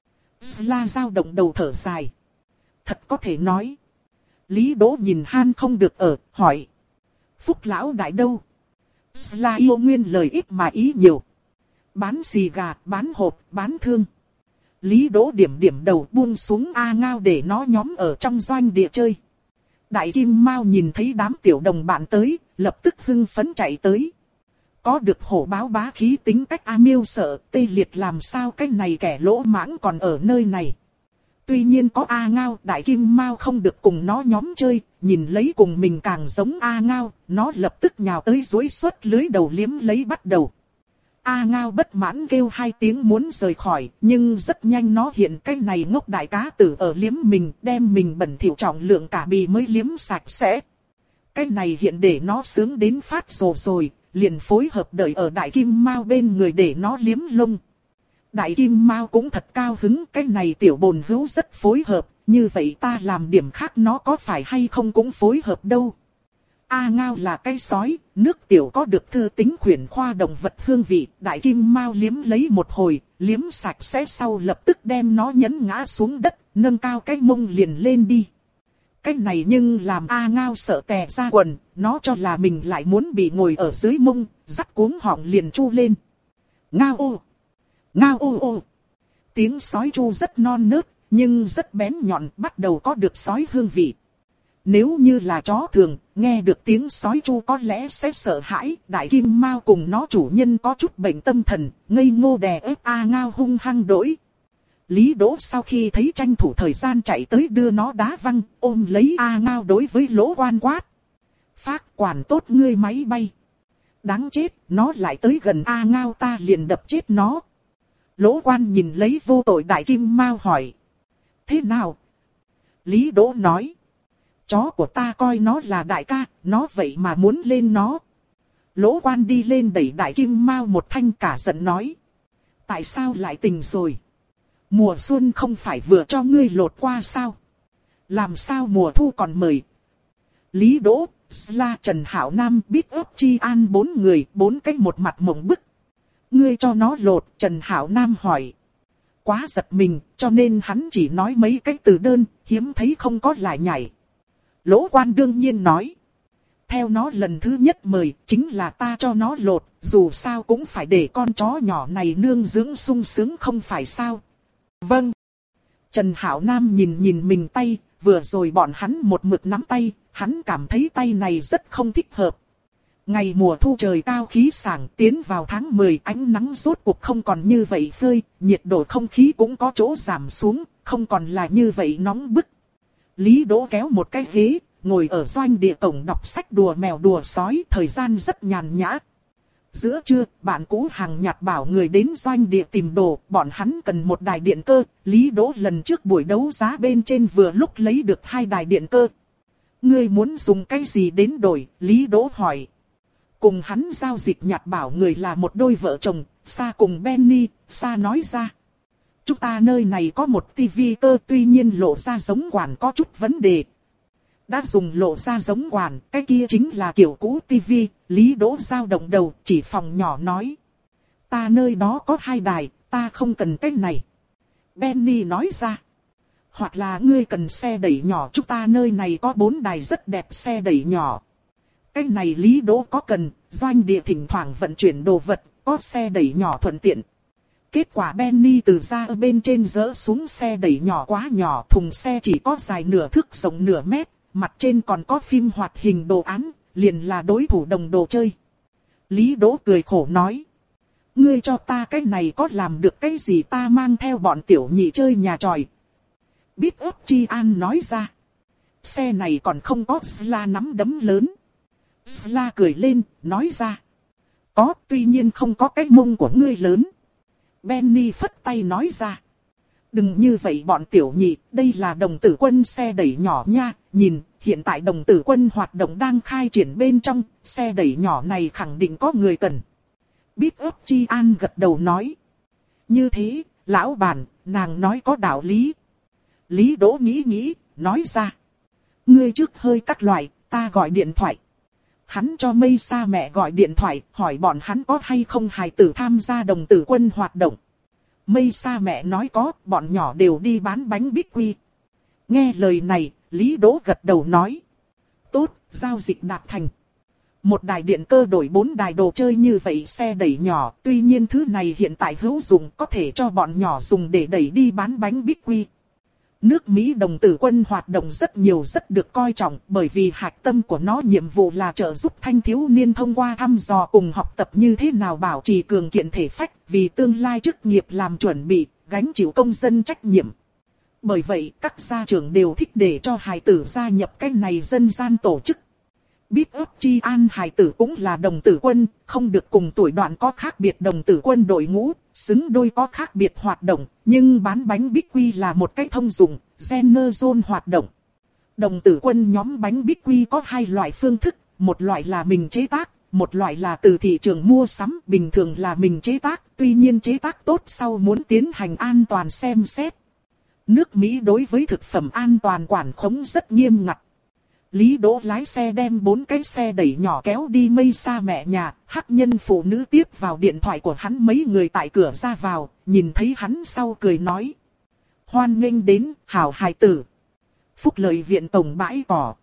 La dao động đầu thở dài. Thật có thể nói. Lý Đỗ nhìn Han không được ở, hỏi. Phúc lão đại đâu? La yêu nguyên lời ít mà ý nhiều. Bán xì gà, bán hộp, bán thương. Lý Đỗ điểm điểm đầu buông xuống A Ngao để nó nhóm ở trong doanh địa chơi. Đại Kim Mao nhìn thấy đám tiểu đồng bạn tới, lập tức hưng phấn chạy tới. Có được hổ báo bá khí tính cách A Miêu sợ, tê liệt làm sao cái này kẻ lỗ mãng còn ở nơi này. Tuy nhiên có A Ngao, Đại Kim Mao không được cùng nó nhóm chơi, nhìn lấy cùng mình càng giống A Ngao, nó lập tức nhào tới duỗi xuất lưới đầu liếm lấy bắt đầu. A Ngao bất mãn kêu hai tiếng muốn rời khỏi, nhưng rất nhanh nó hiện cái này ngốc đại cá tử ở liếm mình, đem mình bẩn thỉu trọng lượng cả bì mới liếm sạch sẽ. Cái này hiện để nó sướng đến phát rồ rồi, liền phối hợp đợi ở Đại Kim Mao bên người để nó liếm lông. Đại Kim Mao cũng thật cao hứng, cái này tiểu bồn hữu rất phối hợp, như vậy ta làm điểm khác nó có phải hay không cũng phối hợp đâu. A Ngao là cái sói, nước tiểu có được thư tính khuyển khoa động vật hương vị, Đại Kim Mao liếm lấy một hồi, liếm sạch sẽ sau lập tức đem nó nhấn ngã xuống đất, nâng cao cái mông liền lên đi. Cái này nhưng làm A Ngao sợ tè ra quần, nó cho là mình lại muốn bị ngồi ở dưới mông, dắt cuống họng liền chu lên. Ngao ô! Ngao ô ô! Tiếng sói chu rất non nớt, nhưng rất bén nhọn, bắt đầu có được sói hương vị. Nếu như là chó thường, nghe được tiếng sói chu có lẽ sẽ sợ hãi. Đại Kim Mao cùng nó chủ nhân có chút bệnh tâm thần, ngây ngô đè ép A Ngao hung hăng đỗi. Lý Đỗ sau khi thấy tranh thủ thời gian chạy tới đưa nó đá văng, ôm lấy A Ngao đối với Lỗ Quan quát. Phác quản tốt ngươi máy bay. Đáng chết, nó lại tới gần A Ngao ta liền đập chết nó. Lỗ Quan nhìn lấy vô tội Đại Kim Mao hỏi. Thế nào? Lý Đỗ nói. Chó của ta coi nó là đại ca, nó vậy mà muốn lên nó. Lỗ Quan đi lên đẩy Đại Kim Mao một thanh cả giận nói. Tại sao lại tình rồi? Mùa xuân không phải vừa cho ngươi lột qua sao? Làm sao mùa thu còn mời? Lý Đỗ, Sla, Trần Hảo Nam, Bít ấp Chi An bốn người, bốn cách một mặt mộng bức. Ngươi cho nó lột, Trần Hảo Nam hỏi. Quá giật mình, cho nên hắn chỉ nói mấy cái từ đơn, hiếm thấy không có lại nhảy. Lỗ Quan đương nhiên nói. Theo nó lần thứ nhất mời, chính là ta cho nó lột, dù sao cũng phải để con chó nhỏ này nương dưỡng sung sướng không phải sao. Vâng. Trần Hảo Nam nhìn nhìn mình tay, vừa rồi bọn hắn một mực nắm tay, hắn cảm thấy tay này rất không thích hợp. Ngày mùa thu trời cao khí sảng, tiến vào tháng mười, ánh nắng rốt cuộc không còn như vậy phơi, nhiệt độ không khí cũng có chỗ giảm xuống, không còn là như vậy nóng bức. Lý Đỗ kéo một cái ghế, ngồi ở doanh địa cổng đọc sách đùa mèo đùa sói, thời gian rất nhàn nhã. Giữa trưa, bạn cũ hàng nhạt bảo người đến doanh địa tìm đồ, bọn hắn cần một đài điện cơ, Lý Đỗ lần trước buổi đấu giá bên trên vừa lúc lấy được hai đài điện cơ. Ngươi muốn dùng cái gì đến đổi, Lý Đỗ hỏi. Cùng hắn giao dịch nhạt bảo người là một đôi vợ chồng, Sa cùng Benny, Sa nói ra. Chúng ta nơi này có một tivi cơ tuy nhiên lộ ra giống quản có chút vấn đề. Đã dùng lộ ra giống quản, cái kia chính là kiểu cũ tivi, Lý Đỗ dao động đầu chỉ phòng nhỏ nói. Ta nơi đó có hai đài, ta không cần cái này. Benny nói ra. Hoặc là ngươi cần xe đẩy nhỏ, chúng ta nơi này có bốn đài rất đẹp xe đẩy nhỏ. Cái này Lý Đỗ có cần, doanh địa thỉnh thoảng vận chuyển đồ vật, có xe đẩy nhỏ thuận tiện. Kết quả Benny từ ra ở bên trên dỡ xuống xe đẩy nhỏ quá nhỏ, thùng xe chỉ có dài nửa thước rộng nửa mét, mặt trên còn có phim hoạt hình đồ án, liền là đối thủ đồng đồ chơi. Lý Đỗ cười khổ nói. Ngươi cho ta cái này có làm được cái gì, ta mang theo bọn tiểu nhị chơi nhà tròi. Bít ấp Chi An nói ra. Xe này còn không có Sla nắm đấm lớn. Sla cười lên, nói ra. Có, tuy nhiên không có cái mông của ngươi lớn. Benny phất tay nói ra. Đừng như vậy bọn tiểu nhị, đây là đồng tử quân xe đẩy nhỏ nha, nhìn, hiện tại đồng tử quân hoạt động đang khai triển bên trong, xe đẩy nhỏ này khẳng định có người cần. Bít ấp Chi An gật đầu nói. Như thế, lão bản, nàng nói có đạo lý. Lý Đỗ nghĩ nghĩ, nói ra. Ngươi trước hơi các loại, ta gọi điện thoại. Hắn cho Mây Sa mẹ gọi điện thoại, hỏi bọn hắn có hay không hài tử tham gia đồng tử quân hoạt động. Mây Sa mẹ nói có, bọn nhỏ đều đi bán bánh bích quy. Nghe lời này, Lý Đỗ gật đầu nói. Tốt, giao dịch đạt thành. Một đài điện cơ đổi bốn đài đồ chơi như vậy xe đẩy nhỏ, tuy nhiên thứ này hiện tại hữu dụng có thể cho bọn nhỏ dùng để đẩy đi bán bánh bích quy. Nước Mỹ đồng tử quân hoạt động rất nhiều rất được coi trọng bởi vì hạch tâm của nó nhiệm vụ là trợ giúp thanh thiếu niên thông qua thăm dò cùng học tập như thế nào bảo trì cường kiện thể phách vì tương lai chức nghiệp làm chuẩn bị, gánh chịu công dân trách nhiệm. Bởi vậy các gia trưởng đều thích để cho hài tử gia nhập cái này dân gian tổ chức. Bít ấp Chi An hài tử cũng là đồng tử quân, không được cùng tuổi đoạn có khác biệt đồng tử quân đội ngũ, xứng đôi có khác biệt hoạt động, nhưng bán bánh bích quy là một cái thông dụng, General Zone hoạt động. Đồng tử quân nhóm bánh bích quy có hai loại phương thức, một loại là mình chế tác, một loại là từ thị trường mua sắm, bình thường là mình chế tác, tuy nhiên chế tác tốt sau muốn tiến hành an toàn xem xét. Nước Mỹ đối với thực phẩm an toàn quản khống rất nghiêm ngặt. Lý Đỗ lái xe đem bốn cái xe đẩy nhỏ kéo đi Mây Sa mẹ nhà, hắc nhân phụ nữ tiếp vào điện thoại của hắn mấy người tại cửa ra vào, nhìn thấy hắn sau cười nói. Hoan nghênh đến, hảo hài tử. Phúc lợi viện tổng bãi cỏ.